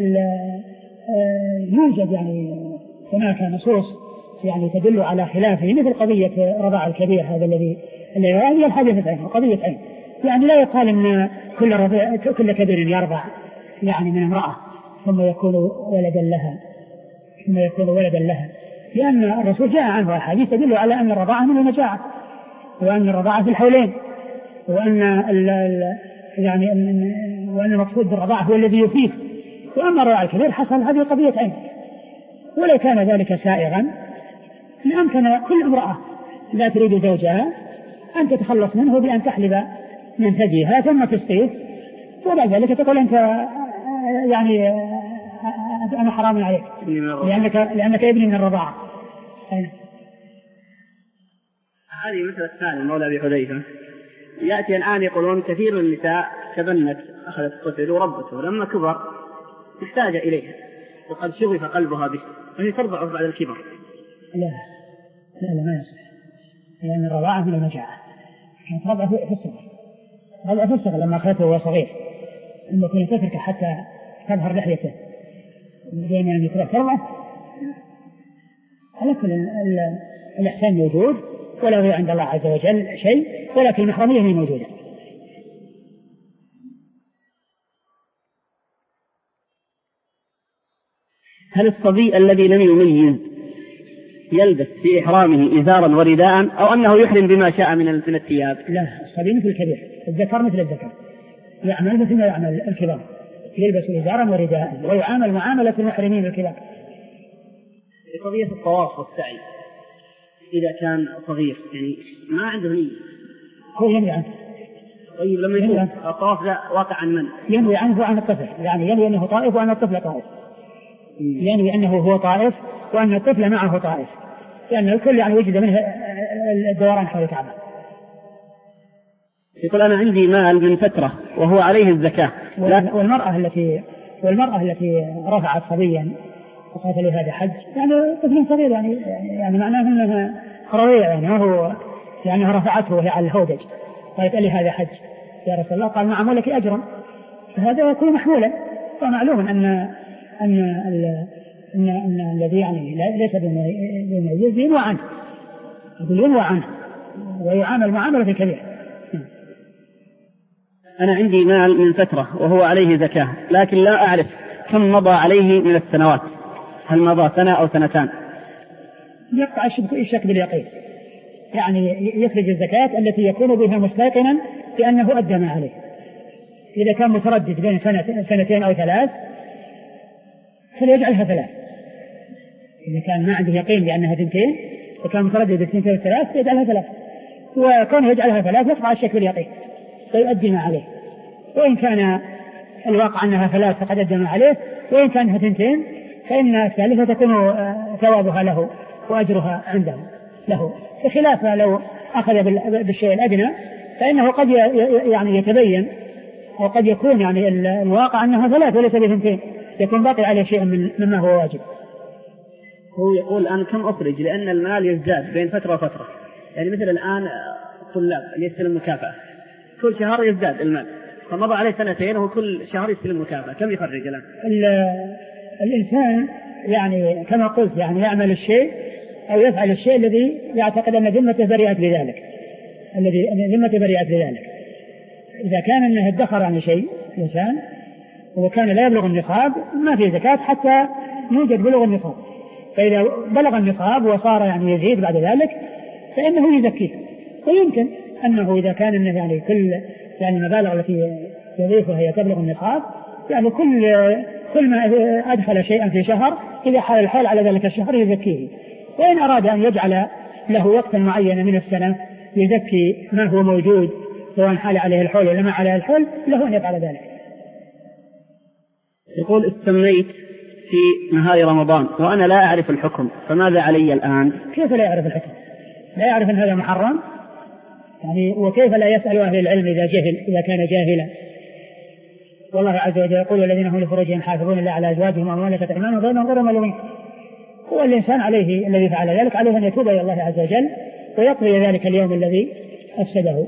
يوجد يعني هناك نصوص يعني تدل على خلافه، مثل قضية رضاع الكبير هذا الذي اللي هي الحادثة عين وقضية عين، يعني لا يقال أن كل رضيع كل كبير يرضع يعني من امرأة ثم يكون ولدا لها ثم يكون ولدا لها لأن الرسول جاء عنه الحديث تدل على أن الرضاعة من المجاعة، وأن الرضاعة في الحولين، وأن ال ال يعني وأن المقصود بالرضاعة هو الذي يفيد. وأما الرضاع الكبير حصل هذه قضية عين، ولو كان ذلك سائغا لأمكن كل امرأة لا تريد زوجها أن تتخلص منه بأن تحلب من ثديها ثم تسقيه، وبعد ذلك تقول أنت يعني أنا حرام عليك لأنك, لأنك ابني من الرضاعة. هذه مثل الثاني مولى أبي حذيفة، يأتي الآن يقولون كثير من النساء تبنت أخذت الطفل وربته، لما كبر احتاج إليها وقد شغف قلبها به فهي ترضعه بعد الكبر. لا لا لا ما يصح، لأن الرضاعة من المجاعة، كانت رضعه في الصغر رضعه في الصغر لما أخذته وهو صغير، لما كنت تترك حتى تظهر لحيته دائما أن يترك ترضعه. على كل الإحسان موجود ولا هو عند الله عز وجل شيء، ولكن المحرمية هي موجودة. هل الصبي الذي لم يميز يلبس في إحرامه إزارا ورداء أو أنه يحرم بما شاء من الثياب؟ لا، الصبي مثل الكبير، الذكر مثل الذكر، يعمل مثل ما يعمل الكبار. يلبس إزارا ورداء ويعامل معاملة المحرمين الكلاب. في قضية الطواف والسعي إذا كان صغير يعني ما عنده نية هو ينوي عنه. طيب لما يكون الطواف لا واقع عن من؟ ينوي عنه وعن الطفل، يعني ينوي أنه طائف وأن الطفل طائف. ينوي أنه هو طائف وأن الطفل معه طائف، لأن الكل يعني وجد منه الدوران حول الكعبة. يقول أنا عندي مال من فترة وهو عليه الزكاة. والمرأة التي والمرأة التي رفعت صبيا وقالت له هذا حج، يعني طفل صغير، يعني يعني معناه أنها رضيع، يعني ما هو يعني رفعته وهي على الهودج، قالت لي هذا حج يا رسول الله، قال نعم ولك أجر، فهذا يكون محمولا. ومعلوم أن أن أن, أن الذي يعني ليس بميز ينوى عنه ينوى عنه ويعامل معاملة الكبير. أنا عندي مال من فترة وهو عليه زكاة، لكن لا أعرف كم مضى عليه من السنوات، هل مضى سنة أو سنتان؟ يقع الشك باليقين، يعني يخرج الزكاة التي يكون بها مستيقنا بأنه أدى ما عليه. إذا كان متردد بين سنة سنتين أو ثلاث فليجعلها ثلاث. إذا كان ما عنده يقين بأنها ثنتين وكان متردد اثنتين وثلاث يجعلها ثلاث، وكون يجعلها ثلاث يقع الشك باليقين فيؤدي ما عليه. وإن كان الواقع أنها ثلاث فقد أدى ما عليه، وإن كانها ثنتين فإن الثالثة تكون ثوابها له وأجرها عنده له، بخلاف لو أخذ بالشيء الأدنى فإنه قد يعني يتبين أو قد يكون يعني الواقع أنها ثلاث وليس بثنتين، يكون باقي عليه شيء من مما هو واجب. هو يقول أنا كم أخرج لأن المال يزداد بين فترة وفترة، يعني مثل الآن الطلاب اللي يستلم مكافأة كل شهر يزداد المال، فمضى عليه سنتين وهو كل شهر يستلم مكافأة، كم يخرج الآن؟ الإنسان يعني كما قلت يعني يعمل الشيء أو يفعل الشيء الذي يعتقد أن ذمته بريئة بذلك، الذي ذمته بريئة بذلك. إذا كان أنه ادخر عن شيء الإنسان وكان لا يبلغ النصاب ما في زكاة حتى يوجد بلغ النصاب، فإذا بلغ النصاب وصار يعني يزيد بعد ذلك فإنه يزكيه. ويمكن أنه إذا كان أنه يعني كل يعني المبالغ التي يضيفها هي تبلغ النصاب، يعني كل كل ما أدخل شيئا في شهر إذا حال الحال على ذلك الشهر يزكيه. وإن أراد أن يجعل له وقتا معينا من السنة يزكي ما هو موجود سواء حال عليه الحول ولا ما عليه الحول له أن يفعل ذلك. يقول استمنيت في نهار رمضان وأنا لا أعرف الحكم، فماذا علي الآن؟ كيف لا يعرف الحكم؟ لا يعرف أن هذا محرم يعني، وكيف لا يسأل أهل العلم إذا جهل إذا كان جاهلا؟ والله عز وجل يقول الذين هم لفروجهم حافظون إلا على أزواجهم وما ملكت أيمانهم فإنهم غير ملومين. هو الإنسان عليه الذي فعل ذلك عليه أن يتوب إلى الله عز وجل ويقضي ذلك اليوم الذي أفسده.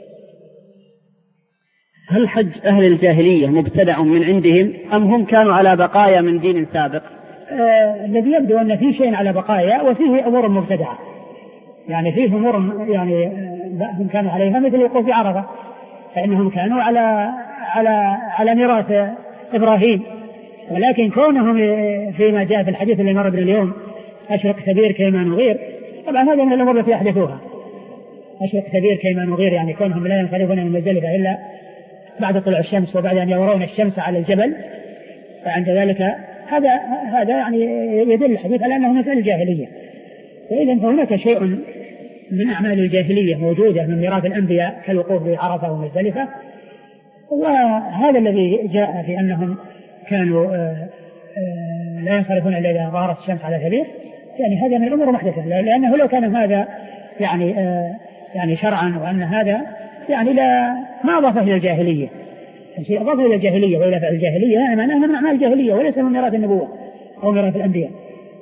هل حج أهل الجاهلية مبتدع من عندهم أم هم كانوا على بقايا من دين سابق؟ آه الذي يبدو أن فيه شيء على بقايا وفيه أمور مبتدعة، يعني فيه أمور يعني هم كانوا عليها مثل وقوف عرفة، فإنهم كانوا على على على ميراث إبراهيم، ولكن كونهم فيما جاء في الحديث اللي مر بنا اليوم أشرق كبير كيما نغير، طبعا هذا من الأمور التي يحدثوها. أشرق كبير كيما نغير يعني كونهم لا ينصرفون من مزدلفة إلا بعد طلوع الشمس وبعد أن يرون الشمس على الجبل، فعند ذلك هذا هذا يعني يدل الحديث على أنه مثل الجاهلية. وإذا فهناك شيء من أعمال الجاهلية موجودة من ميراث الأنبياء كالوقوف بعرفة ومزدلفة، وهذا الذي جاء في أنهم كانوا آآ آآ لا ينصرفون إلا إذا ظهرت الشمس على كبير، يعني هذا من الأمور محدثة، لأنه لو كان هذا يعني يعني شرعا وأن هذا يعني لا ما أضافه إلى الجاهلية، شيء أضافه إلى الجاهلية وإلى فعل الجاهلية يعني معناه من أعمال الجاهلية وليس من ميراث النبوة أو ميراث الأنبياء.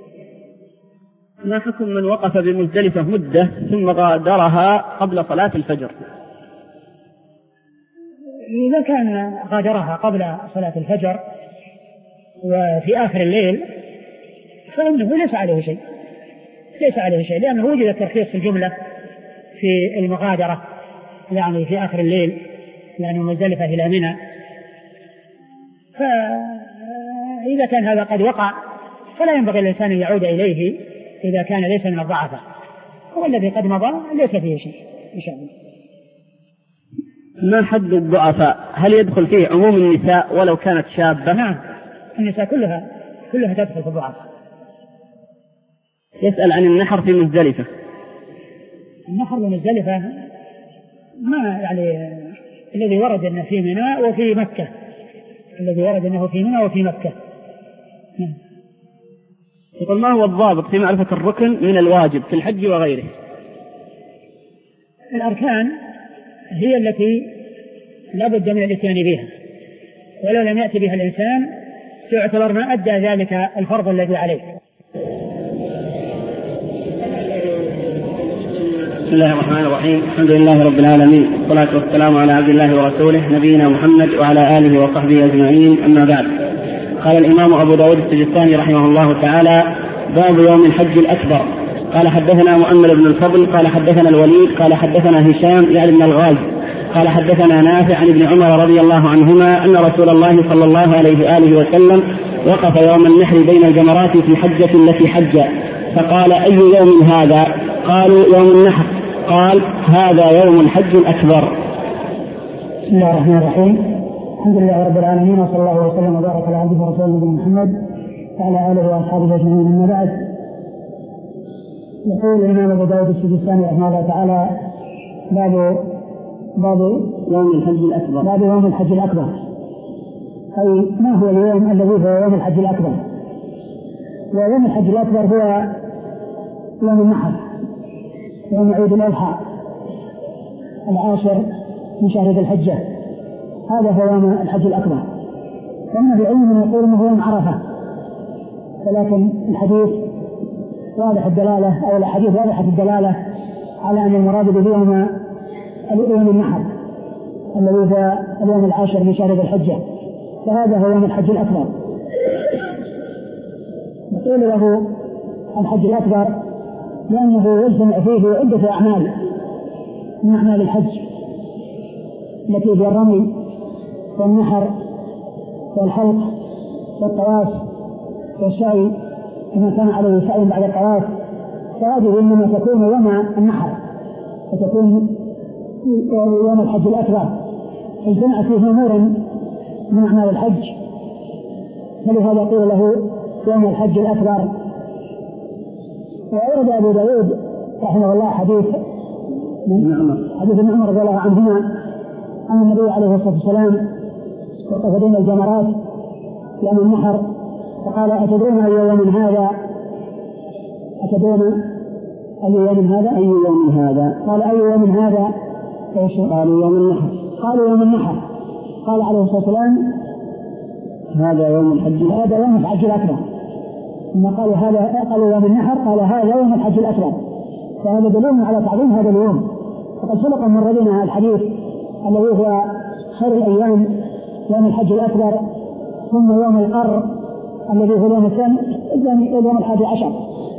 ما حكم من وقف بمزدلفة مدة ثم غادرها قبل صلاة الفجر؟ إذا كان غادرها قبل صلاة الفجر وفي آخر الليل فإنه ليس عليه شيء ليس عليه شيء لأنه وجد الترخيص في الجملة في المغادرة يعني في آخر الليل يعني مزدلفة إلى منى، فإذا كان هذا قد وقع فلا ينبغي الإنسان أن يعود إليه إذا كان ليس من الضعفاء، هو الذي قد مضى ليس فيه شيء إن شاء الله. ما حد الضعفاء؟ هل يدخل فيه عموم النساء ولو كانت شابة؟ نعم، النساء كلها كلها تدخل في الضعف. يسأل عن النحر في مزدلفة. النحر في مزدلفة ما يعني الذي ورد أنه في منى وفي مكة، الذي ورد أنه في منى وفي مكة. يقول ما هو الضابط في معرفة الركن من الواجب في الحج وغيره؟ الأركان هي التي لا بد من الاتيان بها، ولو لم يأتي بها الإنسان يعتبر ما أدى ذلك الفرض الذي عليه. بسم الله الرحمن الرحيم، الحمد لله رب العالمين، والصلاة والسلام على عبد الله ورسوله نبينا محمد وعلى آله وصحبه أجمعين، أما بعد. قال الإمام أبو داود السجستاني رحمه الله تعالى: باب يوم الحج الأكبر. قال حدثنا مؤمل بن الفضل قال حدثنا الوليد قال حدثنا هشام يعني بن الغاز قال حدثنا نافع عن ابن عمر رضي الله عنهما أن رسول الله صلى الله عليه وآله وسلم وقف يوم النحر بين الجمرات في الحجة التي حج، فقال: أي يوم هذا؟ قالوا: يوم النحر. قال: هذا يوم الحج الأكبر. بسم الله الرحمن الرحيم، الحمد لله رب العالمين، وصلى الله وسلم وبارك على عبده ورسوله محمد وعلى آله وأصحابه أجمعين، أما بعد. يقول الإمام أبو داود السجستاني رحمه الله تعالى: باب باب يوم الحج الأكبر. باب يوم الحج الأكبر، أي ما هو اليوم الذي هو يوم الحج الأكبر؟ ويوم الحج الأكبر هو يوم النحر، يوم عيد الأضحى العاشر من شهر ذي الحجة، هذا هو يوم الحج الأكبر. ومن العلم من يقول انه يوم عرفة، ولكن الحديث واضح الدلالة أو الحديث واضح الدلالة على أن المراد به يوم يوم النحر الذي هو اليوم العاشر من شهر ذي الحجة، فهذا هو يوم الحج الأكبر. يقول له الحج الأكبر لأنه يجتمع فيه عدة أعمال من أعمال الحج التي هي الرمي والنحر والحلق والطواف والسعي كما كان عليه سعي بعد الطواف، فهذه إنما تكون يوم النحر وتكون يوم الحج الأكبر، اجتمع فيه أمور من أعمال الحج، فلهذا يقول له يوم الحج الأكبر. وأورد أبو داود رحمه الله حديث حديث ابن عمر رضي الله عنهما أن النبي عليه الصلاة والسلام وقف بين الجمرات يوم النحر فقال: أتدرون أي يوم هذا؟ أتدرون أي يوم هذا؟ أي يوم هذا؟ قال: أي يوم هذا؟ قالوا: يوم النحر. قالوا: يوم النحر. قال عليه الصلاة والسلام: هذا يوم الحج هذا يوم الحج الأكبر. ثم قالوا هذا قالوا يوم النحر، قال: هذا يوم الحج الأكبر. فهذا دليل على تعظيم هذا اليوم. وقد سبق من رجلنا الحديث الذي هو خير الأيام يوم الحج الأكبر، ثم يوم القر الذي هو يوم الثاني يوم الحادي عشر.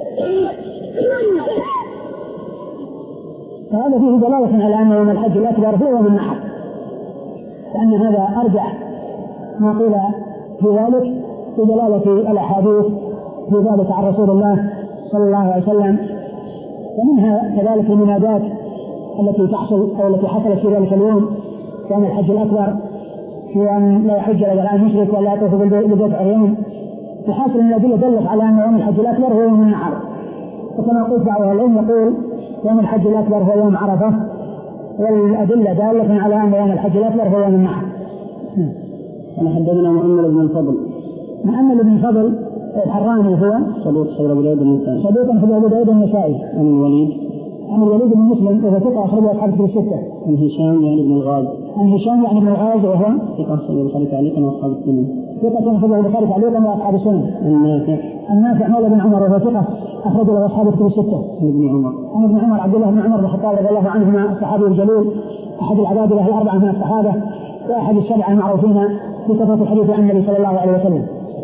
فهذا فيه دلالة على أن يوم الحج الأكبر هو يوم النحر، لأن هذا أرجح ما قيل في ذلك بدلالة الأحاديث في ذلك عن رسول الله صلى الله عليه وسلم. ومنها كذلك المنادات التي تحصل أو التي حصلت في ذلك اليوم يوم الحج الأكبر في أن لا يحج إلا الآن مشرك ولا يطوف بالبيت عريان. وحاصل من الأدلة دلت على أن يوم الحج الأكبر هو يوم النحر، وكما قلت بعض العلم يقول يوم الحج الأكبر هو يوم عرفة، والأدلة دالة على أن يوم الحج الأكبر هو يوم النحر. أنا حدثنا مؤمل بن الفضل. مؤمل بن الفضل الحراني هو صدوق خير أبو داود النسائي. صدوق خير أبو داود النسائي. عن الوليد عن الوليد بن مسلم وهو ثقة أخرجه أصحاب الكتب الستة. عن هشام يعني بن الغاز. عن هشام يعني بن الغاز وهو ثقة أخرجه البخاري تعليقا وأصحاب السنن. ثقة أخرجه البخاري تعليقا وأصحاب السنن. النافع النافع مولى بن عمر وهو ثقة أخرجه له أصحاب الكتب الستة. عن ابن عمر عن ابن عمر عبد الله بن عمر بن الخطاب رضي الله عنهما الصحابي الجليل أحد العبادلة الأربعة من الصحابة وأحد السبعة المعروفين بكثرة الحديث عن النبي صلى الله عليه وسلم.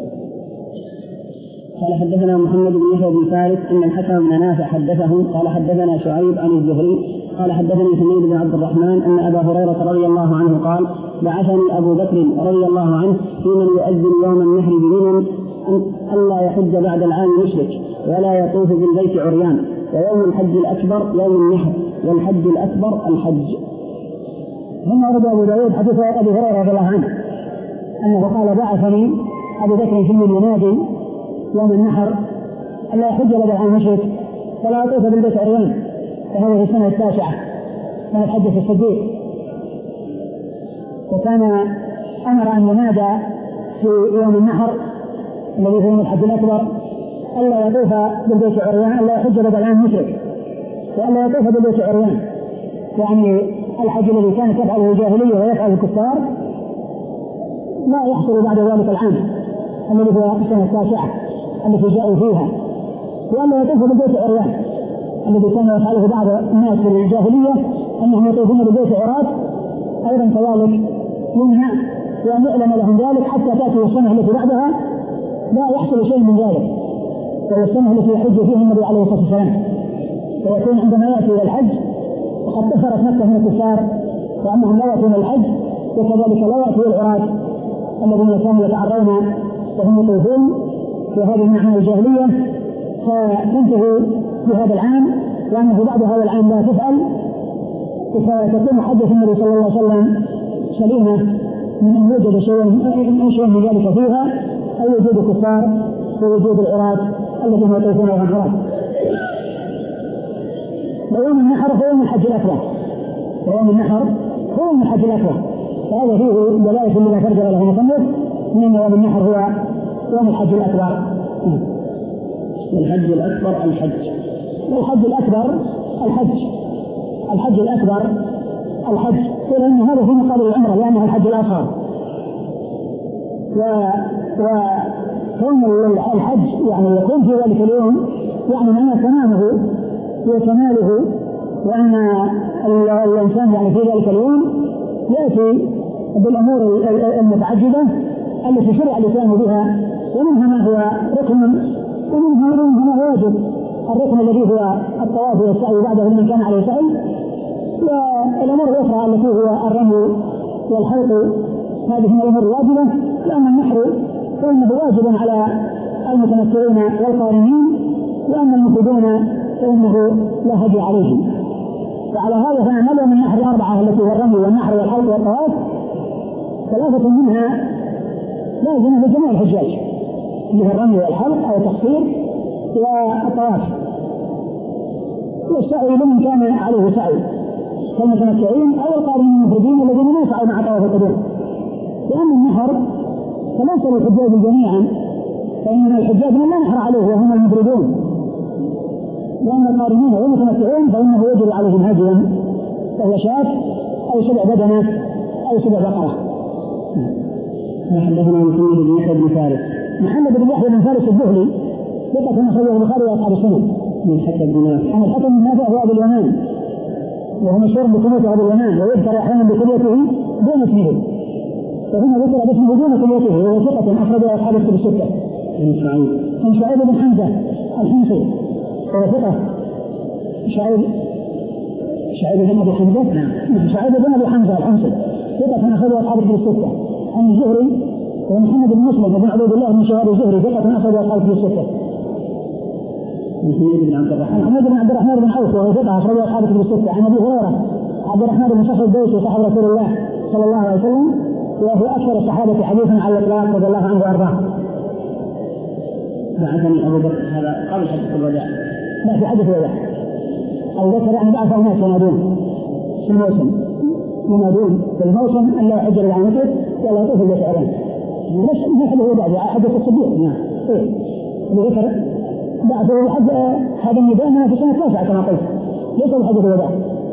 قال حدثنا محمد بن يحيى بن فارس ان الحكم بن نافع حدثه قال حدثنا شعيب عن الزهري قال حدثني حميد بن عبد الرحمن ان ابا هريره رضي الله عنه قال: بعثني ابو بكر رضي الله عنه في من يؤذن يوم النحر بمنى ان لا يحج بعد العام مشرك ولا يطوف بالبيت عريان، ويوم الحج الاكبر يوم النحر والحج الاكبر الحج. هنا ورد أبو داود حديث أبي هريرة رضي الله عنه أنه قال بعثني أبو بكر في ينادي يوم النحر ألا يحج لدى عن مشرك ولا يطوف بالبيت عريان، وهذا في السنة التاسعة من الحج الصديق. وكان أمر أن ينادى في يوم النحر الذي هو يوم الحج الأكبر ألا يطوف بالبيت عريان، ألا يحج لدى عن مشرك وألا يطوف بالبيت عريان، يعني الحج الذي كانت تفعله الجاهلية ويفعل الكفار لا يحصل بعد ذلك العام الذي هو السنة التاسعة التي جاءوا فيها، وألا يطوف بالبيت عريان الذي كان يفعله بعض الناس في الجاهلية أنهم يطوفون بالبيت عراة، أيضا كذلك يمنع وأن يعلم لهم ذلك حتى تأتي السنة التي بعدها لا يحصل شيء من ذلك، وهي السنة التي يحج فيها النبي عليه الصلاة والسلام، ويكون عندما يأتي إلى الحج وقد كفرت مكة من الكفار وأنهم لا يأتون الحج، وكذلك لا يأتي العراة الذين كانوا يتعرون وهم يطوفون وهذه من أعمال الجاهلية، فتنتهي بهذا العام، وأنه بعد هذا العام لا تفعل، فتكون حجة النبي صلى الله عليه وسلم سليمة من أن يوجد شيء من ذلك فيها، أو وجود الكفار ووجود العراة الذين يطوفون وهم عراة. ويوم النحر هو يوم الحج الأكبر، ويوم النحر هو يوم الحج الأكبر، فهذا فيه دلالة لما فرج له المصنف من أن يوم النحر هو يوم الحج الأكبر. الحج الأكبر الحج والحج الأكبر الحج الحج الأكبر الحج لأن هذا في مقابل العمرة لأنه الحج الأصغر، وكون الحج يعني يكون في ذلك اليوم يعني معناه تمامه وكماله، وأن الإنسان يعني في ذلك اليوم يأتي بالأمور المتعجبة التي شرع الإسلام بها، ومنها ما هو ركن ومنها ما هو واجب. الركن الذي هو الطواف والسعي بعده من كان عليه سعي، والأمور الأخرى التي هو الرمي والحلق هذه من الأمور الواجبة، لأن النحر فإنه واجب على المتمتعين والقارنين، وأما المفردون فإنه لا هدي عليهم. وعلى هذا فنعمل من النحر الأربعة التي هو الرمي والنحر والحلق والطواف ثلاثة منها لازم لجميع الحجاج اللي هو الرمي والحلق أو التقصير والطواف، والسعي لمن كان عليه سعي كالمتمتعين أو القارنين المفردين الذين لا يسعوا مع طواف القدوم. لأن النحر فليس للحجاج جميعا، فإن الحجاج من لا نحر عليه وهم المفردون، لأن القارنين والمتمتعين فإنه يجري عليهم هديا وهو شاة أو سبع بدنة أو سبع بقرة. حدثنا محمد بن يحيى بن فارس محمد بن يحيى بن فارس الذهلي ثقة من أخرجه البخاري وأصحاب السنن. من حكم بن نافع عن الحكم بن نافع هو أبو اليمان، وهو مشهور بكنيته أبو اليمان، ويذكر أحيانا بكنيته دون اسمه، وهنا ذكر باسمه دون كنيته، وهو ثقة أخرجه أصحاب الكتب الستة. عن شعيب عن شعيب بن حمزة الحمصي وهو ثقة. شعيب شعيب بن أبي حمزة نعم شعيب بن أبي حمزة الحمصي ثقة أخرجه أصحاب الكتب الستة. عن الزهري ومحمد بن مسلم وابن عبد الله بن شهاب الزهري ثقة أخرجه أصحاب الكتب الستة. محمد بن عبد الرحمن محمد بن عبد الرحمن بن عوف وهو ثقة أخرجه أصحاب الكتب الستة. عن أبي هريرة عبد الرحمن بن صخر الدوسي صاحب رسول الله صلى الله عليه وسلم، وهو أكثر الصحابة حديثا على الإطلاق رضي الله عنه وأرضاه. بعثني أبو بكر هذا قبل حديث الوداع؟ لا في حديث الوداع. أبو بكر يعني بعث الناس ينادون في الموسم ينادون في الموسم أن لا يحج إلا عن مشرك ولا يطوف بالبيت عريان. ليش في حديث الوداع حديث الصديق؟ نعم. إيه أبو بكر بعثه حج هذا النداء من في السنة التاسعة كما قلت، ليس بحديث الوداع.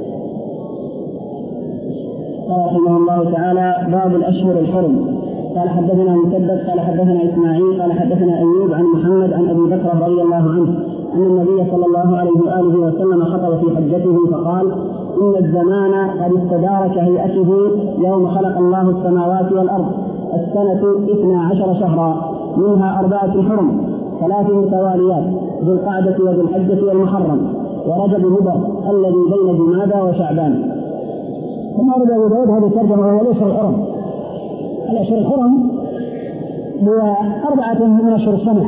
رحمه الله تعالى باب الأشهر الحرم. قال حدثنا مسدد قال حدثنا إسماعيل قال حدثنا أيوب عن محمد عن أبي بكر رضي الله عنه أن النبي صلى الله عليه وآله وسلم خطب في حجته فقال: إن الزمان قد استدار كهيئته يوم خلق الله السماوات والأرض، السنة اثنا عشر شهرا، منها أربعة حرم، ثلاث متواليات، ذو القعدة وذو الحجة والمحرم، ورجب مضر الذي بين جمادى وشعبان. ثم أرد أبو داود هذه الترجمة وهو الأشهر الحرم. الأشهر الحرم هو أربعة من أشهر السنة،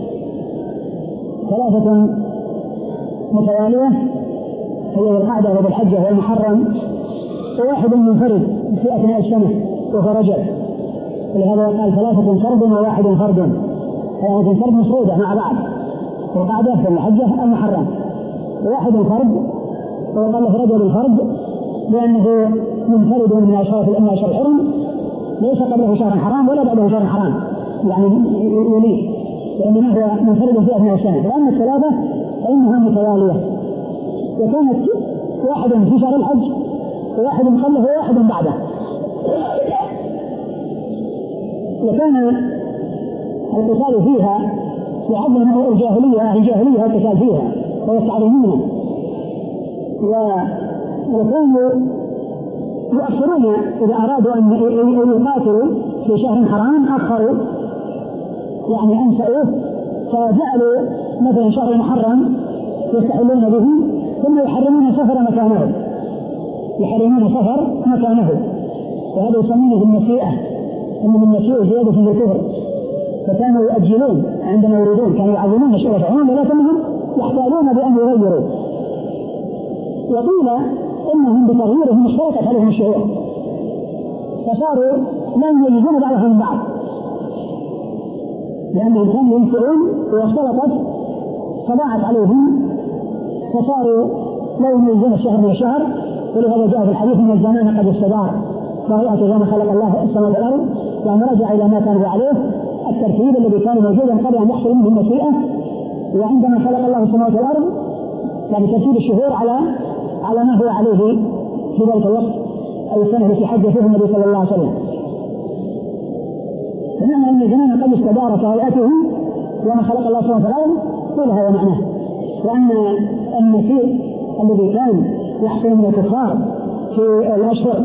ثلاثة متوالية هي القعدة والحجة والمحرم وواحد منفرد في أثناء السنة وهو رجل، ولهذا قال ثلاثة فرد وواحد فرد، ثلاثة فرد مفروضة مع بعض وقاعدة في الحجة المحرم، وواحد فرد وقال له رجل فرد لأنه منفرد من أشهر من أشهر الحرم، ليس قبله شهر حرام ولا بعده شهر حرام يعني يليه، لأنه هو منفرد في أثناء السنة. لأن الثلاثة فإنها متوالية، وكانت واحد في شهر الحج وواحد قبله وواحد بعده، وكان القتال فيها يعظم الجاهلية الجاهلية القتال فيها ويستعظمونها، وكانوا يؤخرون إذا أرادوا أن يقاتلوا في شهر حرام أخروا يعني أنسأوه، فجعلوا مثلا شهر محرم يستحلون به ثم يحرمون سفر مكانه يحرمون سفر مكانه وهذا يسمونه بالنسيئة، إنهم النسيئة زيادة في الكفر، فكانوا يؤجلون عندما يريدون، كانوا يعظمون شرفهم ولكنهم يحتاجون بأن يغيروا. وقيل إنهم بتغييرهم اشتركت عليهم الشهور فصاروا لا يميزون بعضهم من بعض، لأنهم كانوا ينفعون واختلطت فضاعت عليهم فصاروا لا يميزون الشهر من الشهر. ولهذا جاء في الحديث من الزمان قد استدار فهيئة كما خلق الله السماء والأرض، يعني رجع إلى ما كانوا عليه الترتيب الذي كان موجودا قبل أن يحصل منه المسيئة. وعندما خلق الله السماء والأرض يعني ترتيب الشهور على على ما هو عليه في ذلك الوقت أو السنة التي حج فيها النبي صلى الله عليه وسلم. فمعنى أن الزمان قد استدار كهيئته وما خلق الله سبحانه وتعالى كل هذا معناه. وأن النسيء الذي كان يحصل من الكفار في الأشهر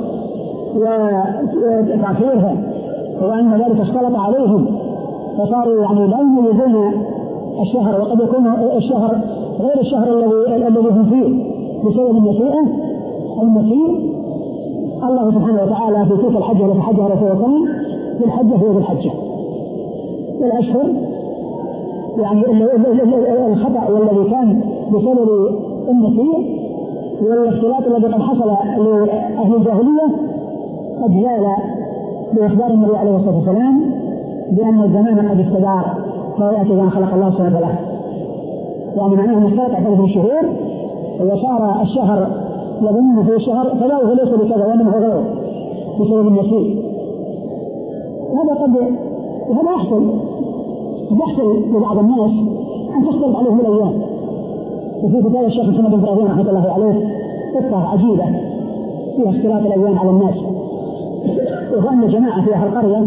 وتعفيرها وأن ذلك اختلط عليهم فصاروا يعني لا يميزون الشهر، وقد يكون الشهر غير الشهر الذي الذي هم فيه بسبب النسيئة. المسيء الله سبحانه وتعالى في تلك الحجة التي حجها رسول الله في الحجة هو بالحجة والأشهر يعني الخطأ والذي كان بسبب النسيء والاختلاط الذي قد حصل لأهل الجاهلية قد زال بإخبار النبي عليه الصلاة والسلام بأن الزمان قد استدار فيأتي ما خلق الله سبحانه وتعالى، يعني معناه أن اختلط عليه الشهور وصار الشهر يظن في الشهر فلا هو ليس بكذا وإنما هو غيره بسبب النسيء. هذا قد وهذا يحصل يحصل لبعض الناس أن تختلط عليهم الأيام. وفي كتاب الشيخ محمد بن إبراهيم رحمة الله عليه قصة عجيبة فيها اختلاط الأيام على الناس، وهو أن جماعة في أهل القرية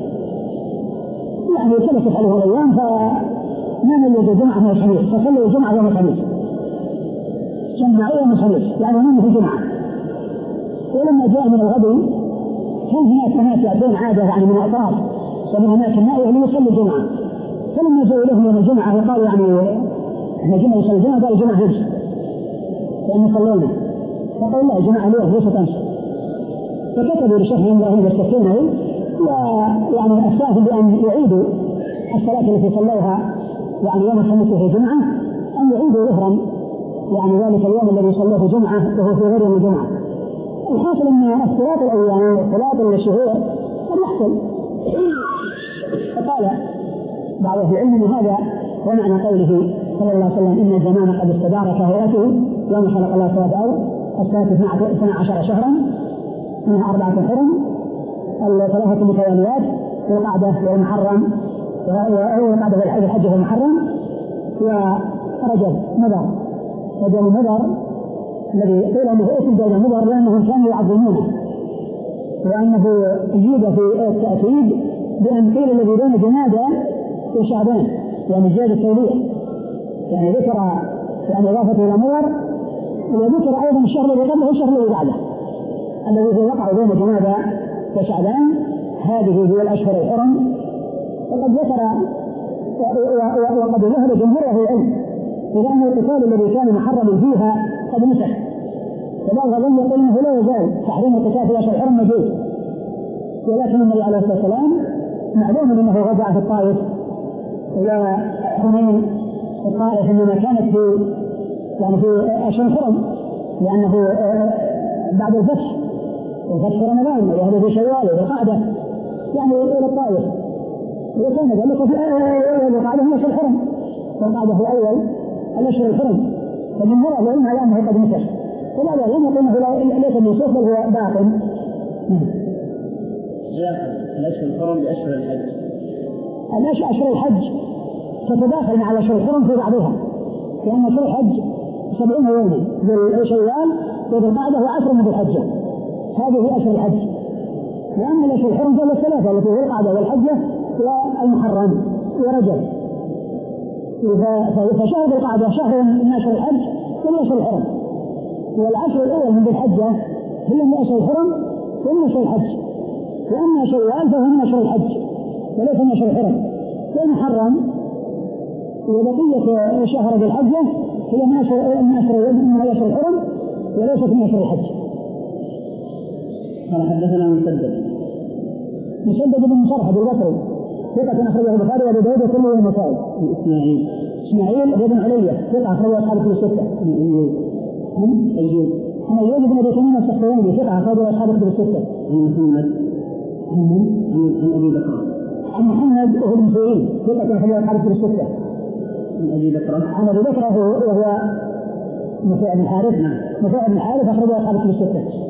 يعني ثبتت عليهم الأيام فما نلقوا الجمعة من الخميس فصلوا الجمعة يوم الخميس جمعوا يوم الخميس يعني هم في الجمعة. ولما جاء من الغد كان هناك ناس يأتون عادة يعني من أطراف ومن أماكن نائية ليصلوا الجمعة، فلما جاءوا لهم يوم الجمعة وقالوا يعني احنا جمعة يصلي الجمعة قالوا جمعة همس لأنه صلونا، فقالوا لا جمعة اليوم ليست أمس، فكتبوا لشيخهم وهم يستفتونه ويعني أفتاهم بأن يعيدوا الصلاة التي صلوها يعني يوم الخميس في الجمعة أن يعيدوا ظهرا يعني ذلك اليوم الذي صلوه جمعة وهو في غير يوم الجمعة. الحاصل أن اختلاط الأيام واختلاط الشهور قد يحصل. فقال بعض أهل العلم هذا ومعنى قوله صلى الله عليه وسلم إن الزمان قد استدار كهيئته يوم خلق الله سبحانه وتعالى السنة اثنا عشر شهرا منها أربعة حرم الثلاثة متواليات والقعدة والمحرم والقعدة والحج والمحرم ورجب مضر. رجب مضر الذي قيل أنه اسم بين مضر لأنهم كانوا يعظمونه، وأنه يجيب في التأكيد بأن قيل الذي بين جمادى وشعبان يعني زاد التوليع يعني ذكر يعني إضافة إلى مضر، وذكر أيضا الشهر الذي قبله والشهر الذي بعده الذي وقع بين جمادى وشعبان هذه هي الأشهر الحرم. وقد ذكر وقد ذهب جمهور أهل العلم إلى أن القتال الذي كان محرما فيها قد نسخ، فبعض ظن يقول أنه لا يزال تحريم القتال في الأشهر الحرم موجود، ولكن النبي عليه الصلاة والسلام معلوم أنه غزا في الطائف إلى حنين. الطائف إنما كانت في يعني في أشهر الحرم لأنه بعد الفتح وفتح رمضان وهذا في شوال والقعدة يعني إلى الطائف، وكان ذلك في أول القعدة هي أشهر الحرم، والقعدة في أول الأشهر الحرم، فالجمهور يقولون على أنه قد نسخ، وبعض العلماء يقولون ليس بنسوخ بل هو باطل. الأشهر الحرم بأشهر الحج، الأشهر الحج تتداخل مع الأشهر الحرم في بعضها، لأن أشهر الحج سبعين يوما ذو شوال وذو القعدة وعشر من ذي الحجة، هذه أشهر الحج. وأما الأشهر الحرم فهي الثلاثة التي هي القعدة والحجة والمحرم ورجب، فشهر القعدة شهر من أشهر الحج ومن أشهر الحرم، والعشر الأول من ذي الحجة هي من أشهر الحرم ومن أشهر الحج، وأما شوال فهو من أشهر الحج وليس من أشهر الحرم، والمحرم وبقية شهر ذي الحجة هي من أشهر من أشهر من أشهر الحرم وليست من أشهر الحج. قال حدثنا مسدد مسدد بن مصرح البصري ثقة أخرجه البخاري وأبو داود وكله النسائي. إسماعيل إسماعيل بن علية ثقة أخرجه أصحاب الكتب الستة. أيوب أيوب أيوب بن أبي تميم السختياني ثقة أخرجه أصحاب الكتب الستة. محمد عن أبي بكر عن محمد بن سعيد ثقة أخرجه أصحاب الكتب الستة. عن أبي بكر عن أبي بكر وهو نفيع بن الحارث نفيع بن الحارث أخرجه أصحاب الكتب الستة.